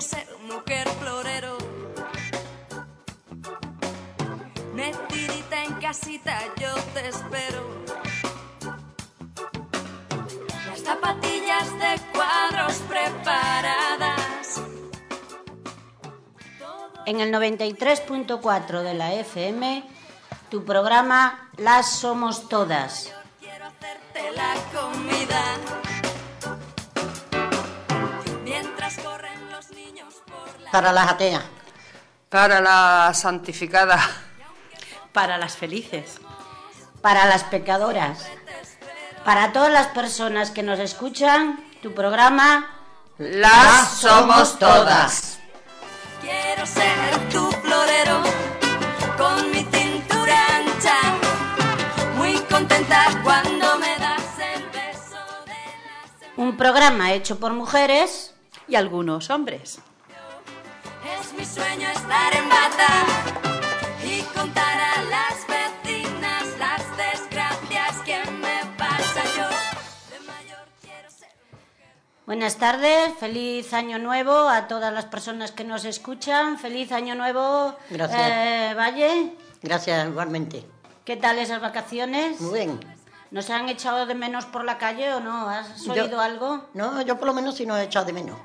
quiero ser mujer florero. Metidita en casita, yo te espero. Las zapatillas de cuadros preparadas. En el 93.4 de la FM, tu programa Las Somos Todas. Yo quiero hacerte la comida. Mientras corren los niños por la... Para las ateas. Para la santificada. Para las felices. Para las pecadoras. Para todas las personas que nos escuchan, tu programa Las Somos Todas. Quiero ser tu florero, con mi cintura ancha, muy contenta cuando me das el beso de la semana. un programa hecho por mujeres Y algunos hombres. Es mi sueño estar en bata y contar a las vecinas las desgracias que me pasa yo. De mayor quiero ser... Buenas tardes, feliz año nuevo a todas las personas que nos escuchan. Feliz año nuevo, Gracias. Valle. Gracias, igualmente. ¿Qué tal esas vacaciones? Muy bien. ¿Nos han echado de menos por la calle o no? ¿Has oído algo? No, yo por lo menos sí nos he echado de menos.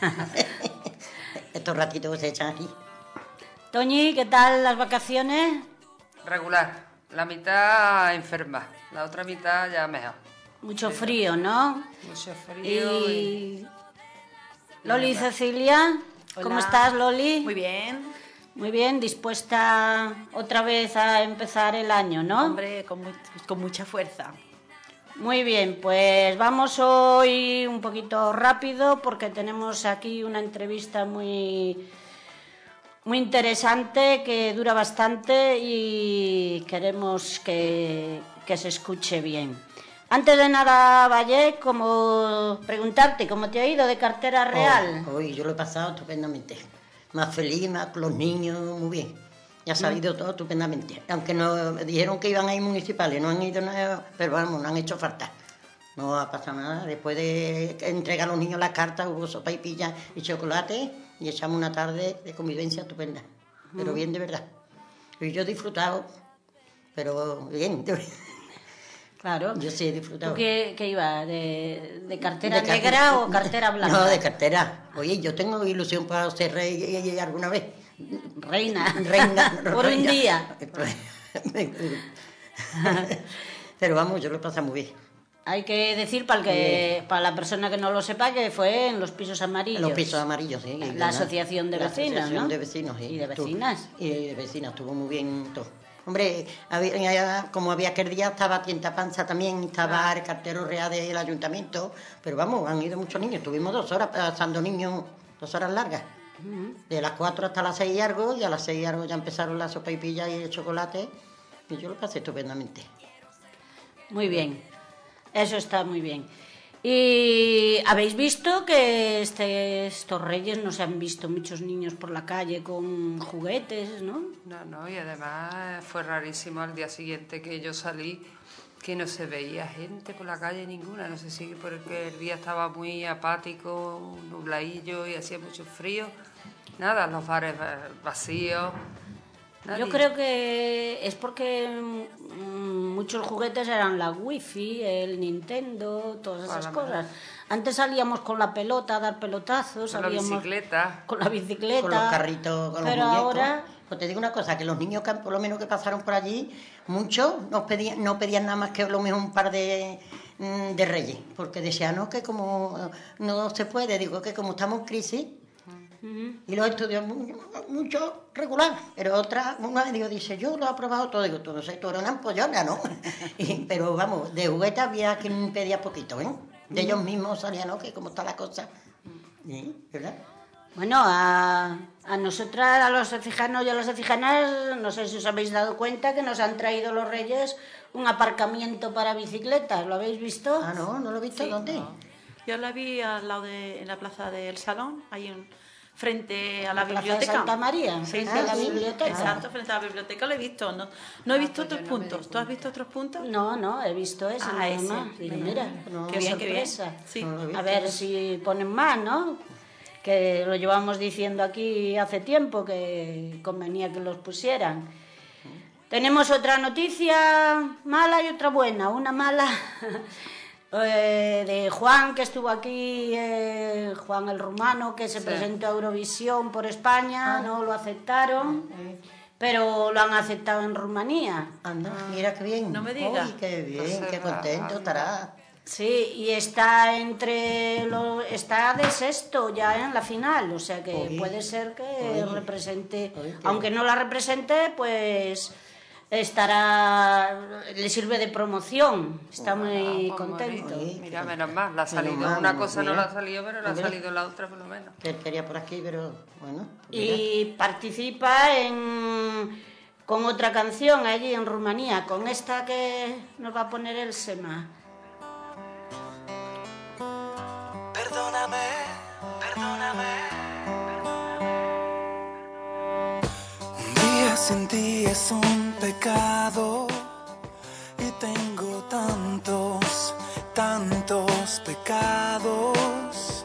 Estos ratitos que se echan aquí. Toñi, ¿qué tal las vacaciones? Regular. La mitad enferma, la otra mitad ya mejor. Mucho frío, ¿no? Mucho frío Y Loli y Cecilia, ¿cómo Hola. estás, Loli? Muy bien. Muy bien, dispuesta otra vez a empezar el año, ¿no? Hombre, con mucha fuerza. Muy bien, pues vamos hoy un poquito rápido porque tenemos aquí una entrevista muy interesante que dura bastante y queremos que se escuche bien. Antes de nada, Valle, como preguntarte cómo te ha ido de cartera real. Hoy yo lo he pasado estupendamente. Más feliz, más con los niños, muy bien. Ya ha salido todo estupendamente. Aunque nos dijeron que iban a ir municipales, no han ido nada, pero vamos, no han hecho falta. No ha pasado nada. Después de entregar a los niños las cartas, hubo sopa y pilla y chocolate y echamos una tarde de convivencia estupenda. Pero bien, de verdad. Y yo he disfrutado, pero bien, de verdad. Claro. Yo sí he disfrutado. ¿Tú qué iba? ¿De cartera De negra o cartera blanca? No, de cartera. Oye, yo tengo ilusión para ser rey alguna vez. Reina. Reina. Por un reina. día. Pero vamos, yo lo he pasado muy bien. Hay que decir para la persona que no lo sepa que fue en los pisos amarillos. En los pisos amarillos, sí. La asociación de La vecinos, asociación ¿no? de vecinos, sí. Y de vecinas. Y de vecinas, estuvo muy bien todo. Hombre, como había aquel día, estaba Tienta Panza también, estaba el cartero real del ayuntamiento, pero vamos, han ido muchos niños, estuvimos 2 horas pasando niños, 2 horas largas, de las 4 hasta las 6 y algo, y a las 6 y algo ya empezaron la sopa y pilla y el chocolate, y yo lo pasé estupendamente. Muy bien. Eso está muy bien. ¿Y habéis visto que estos reyes no se han visto muchos niños por la calle con juguetes, ¿no? No, y además fue rarísimo al día siguiente que yo salí, que no se veía gente por la calle ninguna. No sé si porque el día estaba muy apático, nubladillo y hacía mucho frío. Nada, los bares vacíos. Nadie. Yo creo que es porque muchos juguetes eran la wifi, el Nintendo, todas esas cosas. Antes salíamos con la pelota a dar pelotazos, Con la bicicleta. con la bicicleta, Con los carritos, con los pero muñecos. ahora Pues te digo una cosa, que los niños que por lo menos que pasaron por allí, muchos no pedían nada más que a lo mejor un par de reyes, porque decían, no, que como no se puede, digo que como estamos en crisis, y los estudios mucho regular, pero otra, una dice, yo lo he aprobado todo, digo, tú no sé, tú eres una ampollona, ¿no? Pero vamos, de juguete había quien pedía poquito, ¿eh? De ellos mismos salían, ¿no? Que como está la cosa, ¿sí? ¿Verdad? bueno, a nosotras, a los ecijanos y a las ecijanas, no sé si os habéis dado cuenta que nos han traído los reyes un aparcamiento para bicicletas, ¿lo habéis visto? Ah, no lo he visto, Sí, ¿dónde? no. Yo la vi al lado en la plaza del Salón, ahí frente a la Plaza de biblioteca. Santa María, Sí, frente sí, a la sí. biblioteca. Exacto, frente a la biblioteca lo he visto. No he visto otros puntos. ¿Tú has visto otros puntos? No, he visto ese nada ese. más. Digo, mira, No, qué bien, qué bien. sorpresa. Sí. No lo he visto. A ver si ponen más, ¿no? que lo llevamos diciendo aquí hace tiempo, que convenía que los pusieran. Tenemos otra noticia mala y otra buena. Una mala de Juan, que estuvo aquí, Juan el rumano, que se presentó a Eurovisión por España, no lo aceptaron, pero lo han aceptado en Rumanía. Anda, mira qué bien. No me digas. Uy, qué bien, qué contento estará. Sí, y está está de sexto ya en la final, o sea que puede ser que represente, aunque no la represente, pues le sirve de promoción, está muy contento. Mira, menos mal, la ha salido. Una cosa no la ha salido, pero la ha salido la otra por lo menos. Que él quería por aquí, pero bueno. Y participa con otra canción allí en Rumanía, con esta que nos va a poner el Sema. Perdóname, perdóname. Un día sin ti es un pecado y tengo tantos, tantos pecados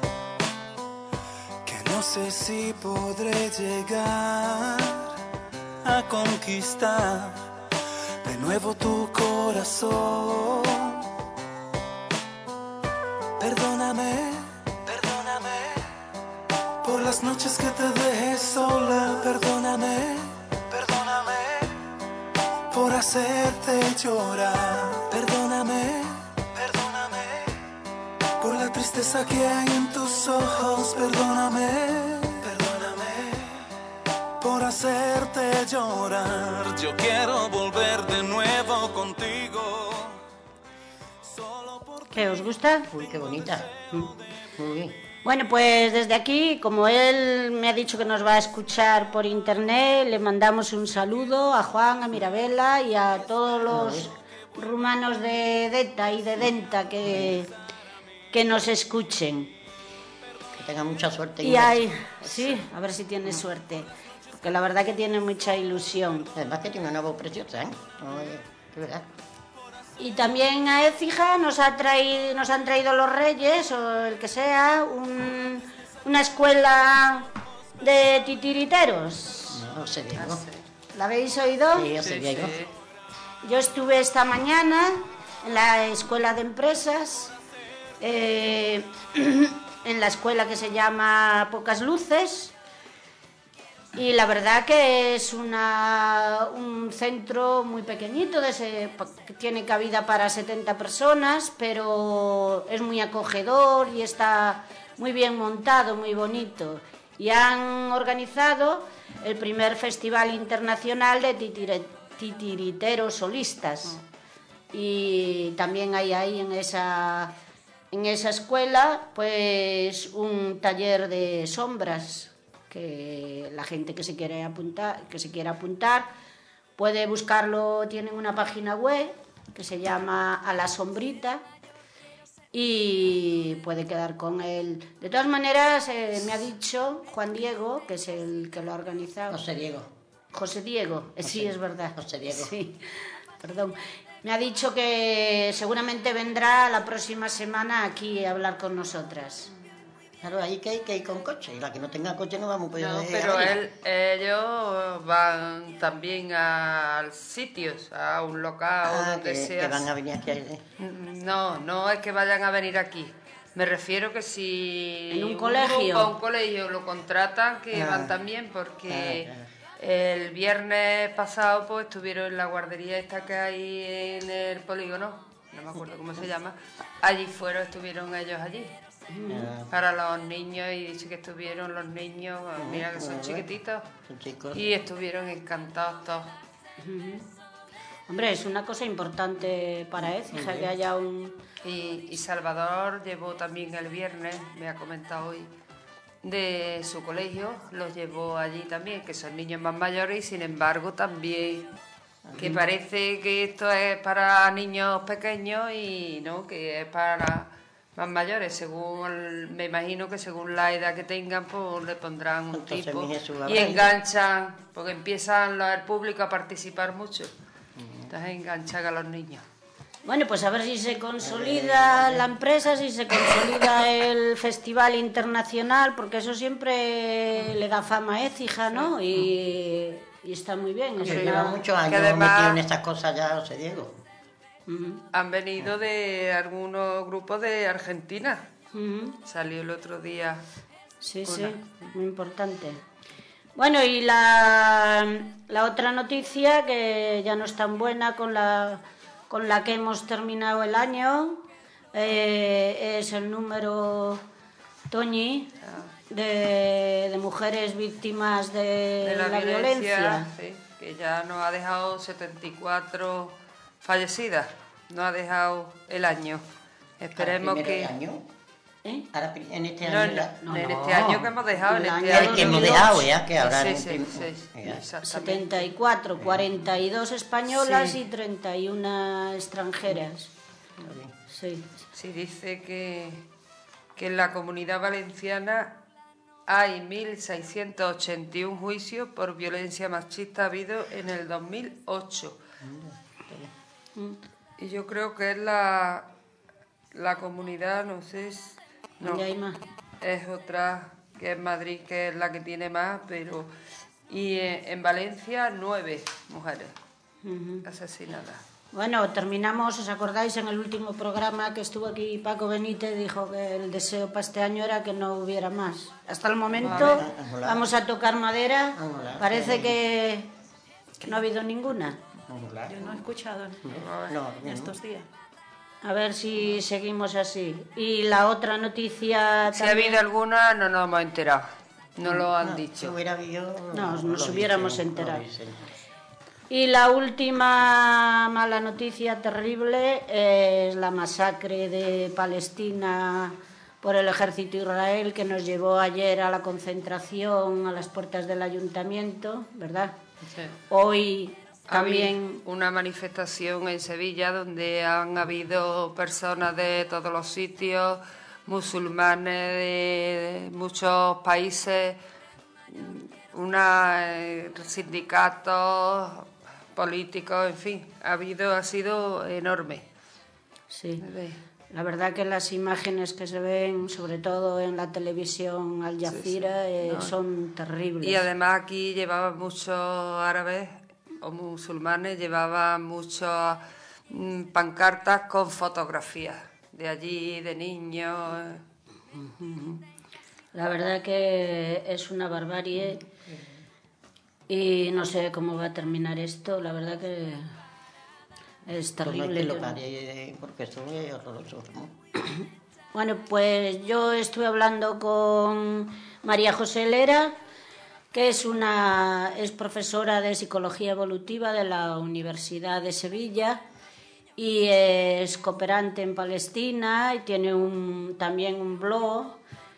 que no sé si podré llegar a conquistar de nuevo tu corazón. Perdóname, perdóname por las noches que te dejé sola. Perdóname, perdóname por hacerte llorar. Perdóname, perdóname por la tristeza que hay en tus ojos. Perdóname, perdóname por hacerte llorar. Yo quiero volver de nuevo contigo. ¿Qué os gusta? Uy, qué bonita. Muy bien. Bueno, pues desde aquí, como él me ha dicho que nos va a escuchar por internet, le mandamos un saludo a Juan, a Mirabela y a todos los rumanos de Deta y de Denta que nos escuchen. Que tenga mucha suerte. Sí, a ver si tiene suerte, porque la verdad que tiene mucha ilusión. Además que tiene una voz preciosa, ¿eh? Oye, de verdad. Y también a Écija nos han traído los Reyes, o el que sea, una escuela de titiriteros. No sé, Diego. ¿La habéis oído? Sí, yo sé, Diego. Yo estuve esta mañana en la escuela de empresas, en la escuela que se llama Pocas Luces. Y la verdad que es un centro muy pequeñito, que tiene cabida para 70 personas, pero es muy acogedor y está muy bien montado, muy bonito. Y han organizado el primer Festival Internacional de Titiriteros Solistas. Y también hay ahí en esa escuela pues un taller de sombras, que la gente que se quiera apuntar puede buscarlo. Tienen una página web que se llama A la Sombrita y puede quedar con él. De todas maneras, me ha dicho Juan Diego, que es el que lo ha organizado. José Diego. Sí, es verdad. José Diego. Sí, perdón. Me ha dicho que seguramente vendrá la próxima semana aquí a hablar con nosotras. Claro, ahí que ir con coche, y la que no tenga coche no vamos a poder. No, pero ellos van también a sitios, a un local, donde sea. Que van a venir aquí. No es que vayan a venir aquí. Me refiero que si en un colegio, un colegio lo contratan, que van también, porque el viernes pasado pues estuvieron en la guardería esta que hay en el polígono, no me acuerdo cómo se llama, estuvieron ellos allí. Para los niños, y dice que estuvieron los niños, mira que son chiquititos, y estuvieron encantados todos. Hombre, es una cosa importante para Écija que haya un... Y Salvador llevó también el viernes, me ha comentado hoy, de su colegio, los llevó allí también, que son niños más mayores, y sin embargo también, que parece que esto es para niños pequeños y no, que es para más mayores, me imagino que según la edad que tengan, pues le pondrán un tipo y enganchan, porque empiezan el público a participar mucho, entonces enganchan a los niños. Bueno, pues a ver si se consolida la empresa, si se consolida el festival internacional, porque eso siempre le da fama a Écija, ¿no? Y está muy bien. Que Es lleva una- muchos años además- metido en estas cosas ya, José Diego. Han venido de algunos grupos de Argentina. Ujú. Salió el otro día. Sí, Una. sí, muy importante. Bueno, y la otra noticia, que ya no es tan buena con la que hemos terminado el año, es el número, Toñi, de mujeres víctimas de De la la violencia, violencia. sí, que ya nos ha dejado 74 fallecidas. Nos ha dejado el año. Esperemos Ahora primero que... de año. ¿Eh? Ahora en este No, año. No, en no. este año que hemos dejado, en El este año El año... que hemos 2008. dejado, ya, que ahora. Sí, en sí, prim- sí, ya. exactamente. 74, 42 españolas Sí. y 31 extranjeras. Está bien. Sí. Sí, dice que en la Comunidad Valenciana hay 1.681 juicios por violencia machista habido en el 2008. Y yo creo que es la comunidad, no sé, no, ¿Y hay más? es otra que es Madrid, que es la que tiene más, pero... Y en Valencia 9 mujeres asesinadas. Bueno, terminamos, ¿os acordáis? En el último programa que estuvo aquí Paco Benítez, dijo que el deseo para este año era que no hubiera más. Hasta el momento, vamos a tocar madera, parece que no ha habido ninguna. Yo no he escuchado No, en estos días. A ver si seguimos así. Y la otra noticia Si ha también... habido alguna, no nos hemos enterado. No lo han Si dicho. hubiera habido. Nos lo hubiéramos dicen, enterado. lo dicen. Y la última mala noticia terrible es la masacre de Palestina por el ejército israel, que nos llevó ayer a la concentración a las puertas del ayuntamiento, ¿verdad? Sí. Hoy Ha también... habido una manifestación en Sevilla donde han habido personas de todos los sitios, musulmanes de muchos países, sindicatos, políticos, en fin, ha sido enorme. Sí, la verdad que las imágenes que se ven, sobre todo en la televisión Al Jazeera, son terribles. Y además aquí llevaban muchos árabes o musulmanes, llevaban muchas pancartas con fotografías de allí, de niños. La verdad que es una barbarie y no sé cómo va a terminar esto. La verdad que es Pues no hay terrible. que lo pare, porque eso es horroroso, ¿no? Bueno, pues yo estuve hablando con María José Lera, que es profesora de Psicología Evolutiva de la Universidad de Sevilla y es cooperante en Palestina y tiene también un blog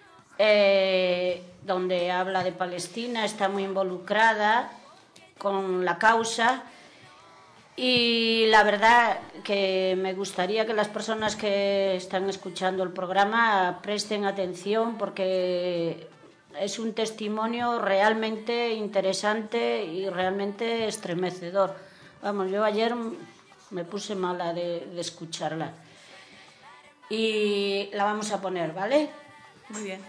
donde habla de Palestina, está muy involucrada con la causa. Y la verdad que me gustaría que las personas que están escuchando el programa presten atención, porque es un testimonio realmente interesante y realmente estremecedor. Vamos, yo ayer me puse mala de escucharla. Y la vamos a poner, ¿vale? Muy bien.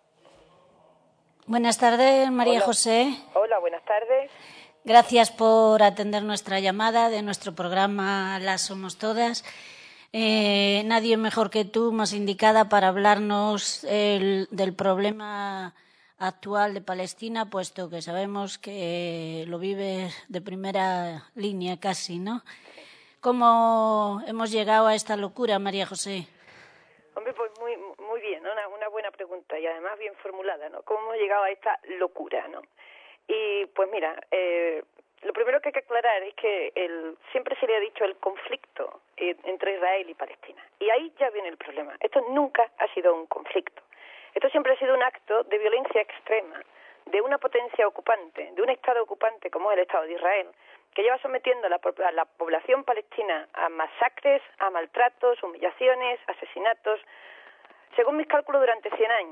Buenas tardes, María Hola. José. Hola, buenas tardes. Gracias por atender nuestra llamada de nuestro programa Las Somos Todas. Nadie mejor que tú, más indicada para hablarnos del problema actual de Palestina, puesto que sabemos que lo vives de primera línea casi, ¿no? ¿Cómo hemos llegado a esta locura, María José? Hombre, pues muy bien, ¿no? Una buena pregunta y además bien formulada, ¿no? ¿Cómo hemos llegado a esta locura, no? Y pues mira, lo primero que hay que aclarar es que siempre se le ha dicho el conflicto entre Israel y Palestina. Y ahí ya viene el problema. Esto nunca ha sido un conflicto. Esto siempre ha sido un acto de violencia extrema de una potencia ocupante, de un Estado ocupante como es el Estado de Israel, que lleva sometiendo a la población palestina a masacres, a maltratos, humillaciones, asesinatos, según mis cálculos, durante 100 años.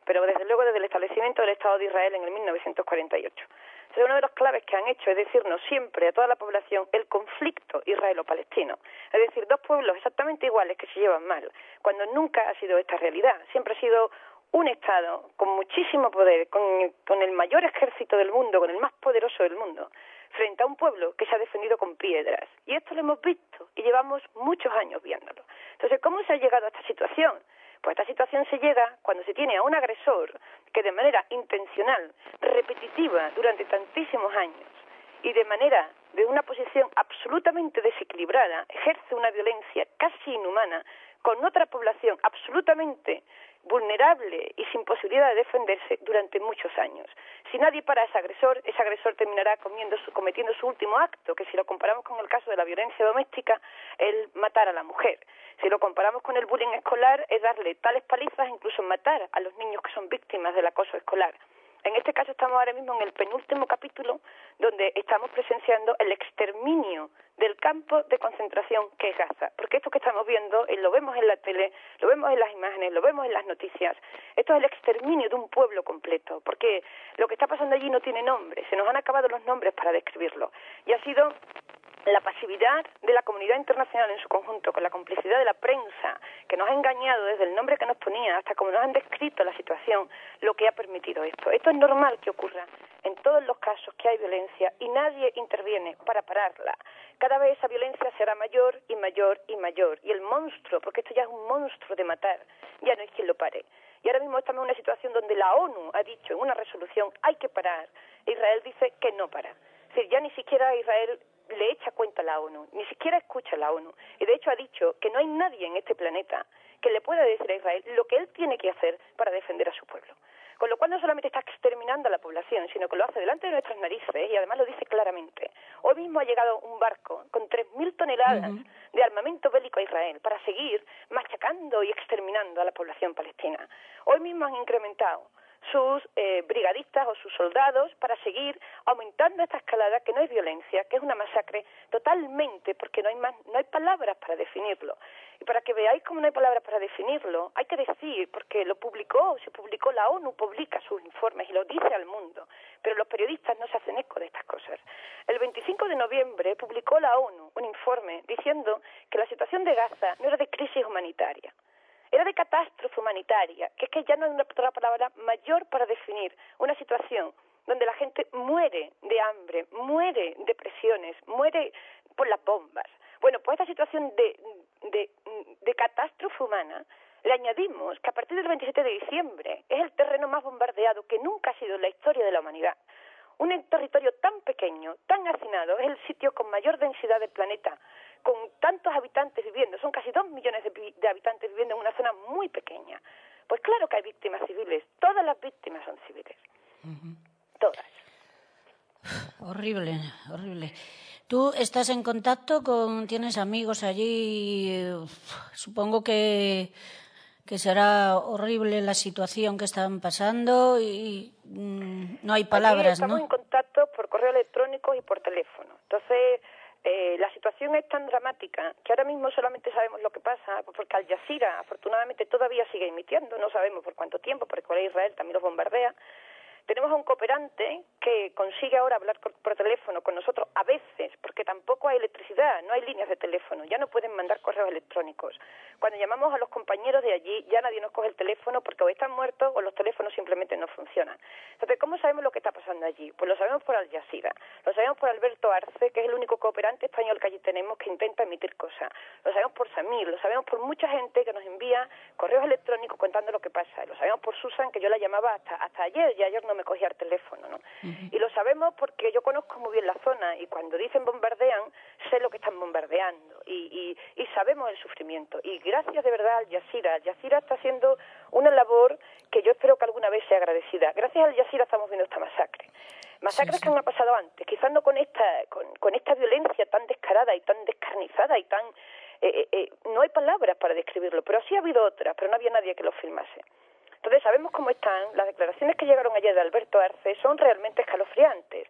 pero desde luego desde el establecimiento del Estado de Israel en el 1948. Entonces, una de las claves que han hecho es decirnos siempre a toda la población el conflicto israelo-palestino, es decir, dos pueblos exactamente iguales que se llevan mal, cuando nunca ha sido esta realidad, siempre ha sido un Estado con muchísimo poder, con el mayor ejército del mundo, con el más poderoso del mundo, frente a un pueblo que se ha defendido con piedras. Y esto lo hemos visto y llevamos muchos años viéndolo. Entonces, ¿cómo se ha llegado a esta situación? Pues a esta situación se llega cuando se tiene a un agresor que de manera intencional, repetitiva, durante tantísimos años y de una posición absolutamente desequilibrada, ejerce una violencia casi inhumana con otra población absolutamente vulnerable y sin posibilidad de defenderse durante muchos años. Si nadie para ese agresor terminará cometiendo su último acto, que si lo comparamos con el caso de la violencia doméstica, es matar a la mujer. Si lo comparamos con el bullying escolar, es darle tales palizas, incluso matar a los niños que son víctimas del acoso escolar. En este caso estamos ahora mismo en el penúltimo capítulo donde estamos presenciando el exterminio del campo de concentración que es Gaza. Porque esto que estamos viendo, lo vemos en la tele, lo vemos en las imágenes, lo vemos en las noticias, esto es el exterminio de un pueblo completo. Porque lo que está pasando allí no tiene nombre, se nos han acabado los nombres para describirlo. Y ha sido la pasividad de la comunidad internacional en su conjunto, con la complicidad de la prensa, que nos ha engañado desde el nombre que nos ponía hasta cómo nos han descrito la situación, lo que ha permitido esto. Esto es normal que ocurra en todos los casos que hay violencia y nadie interviene para pararla. Cada vez esa violencia será mayor y mayor y mayor. Y el monstruo, porque esto ya es un monstruo de matar, ya no hay quien lo pare. Y ahora mismo estamos en una situación donde la ONU ha dicho en una resolución hay que parar. Israel dice que no para. Es decir, ya ni siquiera Israel le echa cuenta a la ONU, ni siquiera escucha a la ONU. Y de hecho ha dicho que no hay nadie en este planeta que le pueda decir a Israel lo que él tiene que hacer para defender a su pueblo. Con lo cual no solamente está exterminando a la población, sino que lo hace delante de nuestras narices y además lo dice claramente. Hoy mismo ha llegado un barco con 3.000 toneladas de armamento bélico a Israel para seguir machacando y exterminando a la población palestina. Hoy mismo han incrementado sus brigadistas o sus soldados para seguir aumentando esta escalada que no es violencia, que es una masacre totalmente, porque no hay palabras para definirlo. Y para que veáis cómo no hay palabras para definirlo, hay que decir, porque se publicó, la ONU publica sus informes y lo dice al mundo, pero los periodistas no se hacen eco de estas cosas. El 25 de noviembre publicó la ONU un informe diciendo que la situación de Gaza no era de crisis humanitaria, era de catástrofe humanitaria, que es que ya no hay otra palabra mayor para definir una situación donde la gente muere de hambre, muere de presiones, muere por las bombas. Bueno, pues a esta situación de catástrofe humana le añadimos que a partir del 27 de diciembre es el terreno más bombardeado que nunca ha sido en la historia de la humanidad. Un territorio tan pequeño, tan hacinado, es el sitio con mayor densidad del planeta, con tantos habitantes viviendo, son casi 2 millones de habitantes viviendo en una zona muy pequeña. Pues claro que hay víctimas civiles, todas las víctimas son civiles, todas. Horrible, horrible. ¿Tú estás en contacto tienes amigos allí? Supongo que será horrible la situación que están pasando y no hay palabras, ¿no? Estamos en contacto por correo electrónico y por teléfono. Entonces, la situación es tan dramática que ahora mismo solamente sabemos lo que pasa, porque Al Jazeera afortunadamente todavía sigue emitiendo, no sabemos por cuánto tiempo, porque Israel también los bombardea. Tenemos a un cooperante que consigue ahora hablar por teléfono con nosotros a veces, porque tampoco hay electricidad, no hay líneas de teléfono, ya no pueden mandar correos electrónicos. Cuando llamamos a los compañeros de allí, ya nadie nos coge el teléfono porque o están muertos o los teléfonos simplemente no funcionan. Entonces, ¿cómo sabemos lo que está pasando allí? Pues lo sabemos por Al Jazeera, lo sabemos por Alberto Arce, que es el único cooperante español que allí tenemos que intenta emitir cosas. Lo sabemos por Samir, lo sabemos por mucha gente que nos envía correos electrónicos contando lo que pasa. Lo sabemos por Susan, que yo la llamaba hasta ayer, y ayer no me cogía el teléfono, ¿no? Y lo sabemos porque yo conozco muy bien la zona y cuando dicen bombardean, sé lo que están bombardeando y sabemos el sufrimiento. Y gracias de verdad al Jazeera. Al Jazeera está haciendo una labor que yo espero que alguna vez sea agradecida. Gracias al Jazeera estamos viendo esta masacre. Masacres que han pasado antes, quizás no con esta violencia tan descarada y tan descarnizada y tan... no hay palabras para describirlo, pero sí ha habido otras, pero no había nadie que lo filmase. Entonces sabemos cómo están. Las declaraciones que llegaron ayer de Alberto Arce son realmente escalofriantes.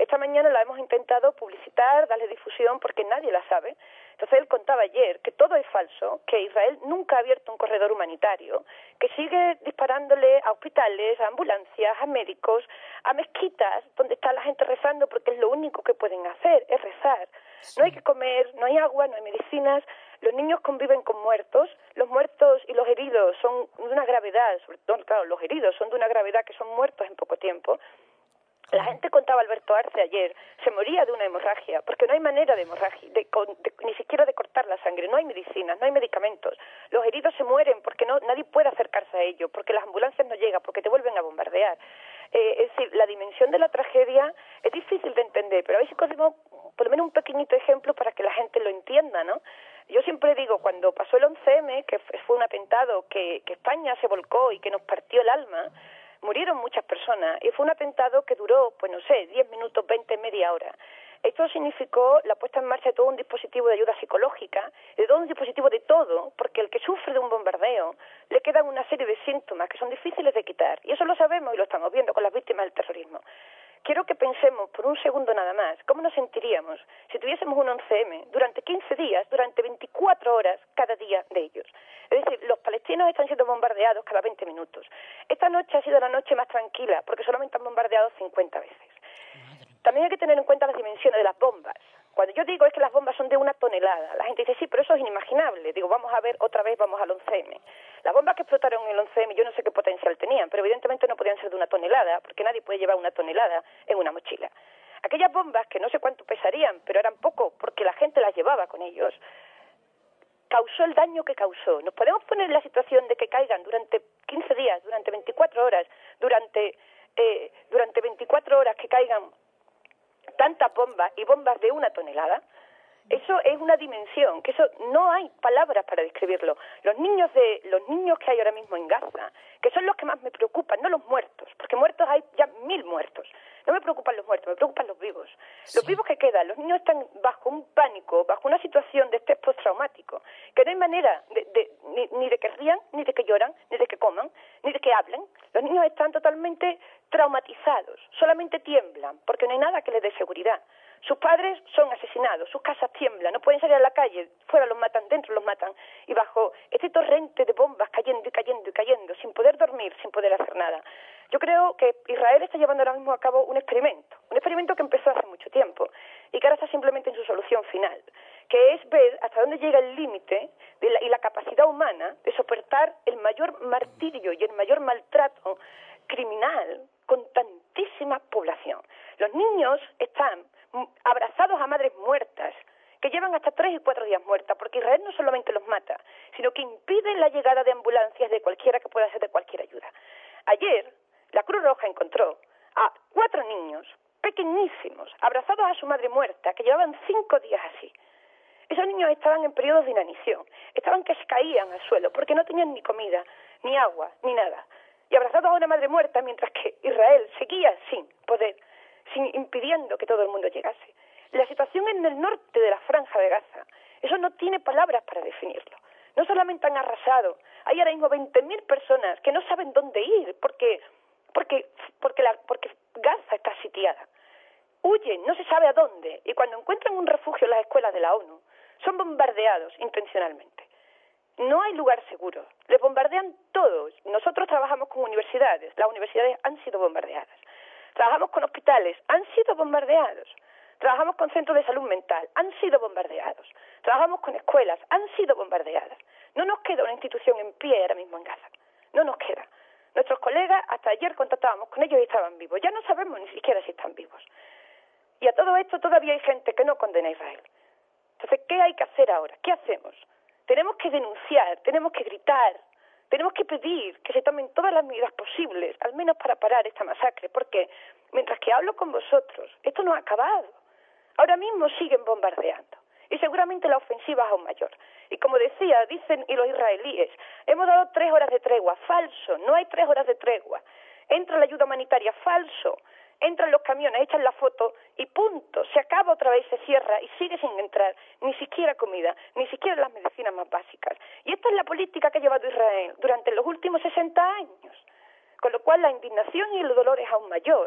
Esta mañana la hemos intentado publicitar, darle difusión, porque nadie la sabe. Entonces él contaba ayer que todo es falso, que Israel nunca ha abierto un corredor humanitario, que sigue disparándole a hospitales, a ambulancias, a médicos, a mezquitas, donde está la gente rezando, porque es lo único que pueden hacer, es rezar. No hay que comer, no hay agua, no hay medicinas. Los niños conviven con muertos. Los muertos y los heridos son de una gravedad, sobre todo, claro, los heridos son de una gravedad que son muertos en poco tiempo. La gente contaba Alberto Arce ayer, se moría de una hemorragia, porque no hay manera de hemorragia, ni siquiera de cortar la sangre, no hay medicinas, no hay medicamentos. Los heridos se mueren porque nadie puede acercarse a ellos, porque las ambulancias no llegan, porque te vuelven a bombardear. Es decir, la dimensión de la tragedia es difícil de entender, pero a ver si cogemos por lo menos un pequeñito ejemplo para que la gente lo entienda, ¿no? Yo siempre digo, cuando pasó el 11M, que fue un atentado que España se volcó y que nos partió el alma, murieron muchas personas y fue un atentado que duró, pues no sé, 10 minutos, 20, media hora. Esto significó la puesta en marcha de todo un dispositivo de ayuda psicológica, de todo un dispositivo de todo, porque el que sufre de un bombardeo le quedan una serie de síntomas que son difíciles de quitar. Y eso lo sabemos y lo estamos viendo con las víctimas del terrorismo. Quiero que pensemos por un segundo nada más, ¿cómo nos sentiríamos si tuviésemos un 11M durante 15 días, durante 24 horas cada día de ellos? Es decir, los palestinos están siendo bombardeados cada 20 minutos. Esta noche ha sido la noche más tranquila porque solamente han bombardeado 50 veces. También hay que tener en cuenta las dimensiones de las bombas. Cuando yo digo es que las bombas son de 1 tonelada, la gente dice, sí, pero eso es inimaginable. Digo, vamos a ver, otra vez vamos al 11M. Las bombas que explotaron en el 11M, yo no sé qué potencial tenían, pero evidentemente no podían ser de 1 tonelada, porque nadie puede llevar 1 tonelada en una mochila. Aquellas bombas, que no sé cuánto pesarían, pero eran poco, porque la gente las llevaba con ellos, causó el daño que causó. Nos podemos poner en la situación de que caigan durante 15 días, durante 24 horas, durante 24 horas que caigan tantas bombas y bombas de 1 tonelada. Eso es una dimensión, que eso no hay palabras para describirlo. Los niños que hay ahora mismo en Gaza, que son los que más me preocupan, no los muertos, porque muertos hay ya 1000 muertos. No me preocupan los muertos, me preocupan los vivos. Los vivos que quedan, los niños están bajo un pánico, bajo una situación de estrés postraumático, que no hay manera ni de que rían, ni de que lloran, ni de que coman, ni de que hablen. Los niños están totalmente traumatizados, solamente tiemblan, porque no hay nada que les dé seguridad. Sus padres son asesinados, sus casas tiemblan, no pueden salir a la calle, fuera los matan, dentro los matan, y bajo este torrente de bombas cayendo y cayendo y cayendo, sin poder dormir, sin poder hacer nada. Yo creo que Israel está llevando ahora mismo a cabo un experimento que empezó hace mucho tiempo y que ahora está simplemente en su solución final, que es ver hasta dónde llega el límite y la capacidad humana de soportar el mayor martirio y el mayor maltrato criminal con tantísima población. Los niños están abrazados a madres muertas, que llevan hasta 3 y 4 días muertas, porque Israel no solamente los mata, sino que impide la llegada de ambulancias de cualquiera que pueda ser de cualquier ayuda. Ayer, la Cruz Roja encontró a 4 niños pequeñísimos, abrazados a su madre muerta, que llevaban 5 días así. Esos niños estaban en periodos de inanición, estaban que se caían al suelo, porque no tenían ni comida, ni agua, ni nada. Y abrazados a una madre muerta, mientras que Israel seguía sin poder, impidiendo que todo el mundo llegase. La situación en el norte de la Franja de Gaza, eso no tiene palabras para definirlo. No solamente han arrasado, hay ahora mismo 20.000 personas que no saben dónde ir porque Gaza está sitiada. Huyen, no se sabe a dónde, y cuando encuentran un refugio en las escuelas de la ONU, son bombardeados intencionalmente. No hay lugar seguro, les bombardean todos. Nosotros trabajamos con universidades, las universidades han sido bombardeadas. Trabajamos con hospitales, han sido bombardeados. Trabajamos con centros de salud mental, han sido bombardeados. Trabajamos con escuelas, han sido bombardeadas. No nos queda una institución en pie ahora mismo en Gaza. No nos queda. Nuestros colegas, hasta ayer contactábamos con ellos y estaban vivos. Ya no sabemos ni siquiera si están vivos. Y a todo esto todavía hay gente que no condena a Israel. Entonces, ¿qué hay que hacer ahora? ¿Qué hacemos? Tenemos que denunciar, tenemos que gritar, tenemos que pedir que se tomen todas las medidas posibles, al menos para parar esta masacre, porque mientras que hablo con vosotros, esto no ha acabado. Ahora mismo siguen bombardeando y seguramente la ofensiva es aún mayor. Y como decía, dicen y los israelíes, hemos dado 3 horas de tregua, falso, no hay 3 horas de tregua. Entra la ayuda humanitaria, falso. Entran los camiones, echan la foto y punto, se acaba otra vez, se cierra y sigue sin entrar ni siquiera comida, ni siquiera las medicinas más básicas. Y esta es la política que ha llevado Israel durante los últimos 60 años, con lo cual la indignación y el dolor es aún mayor,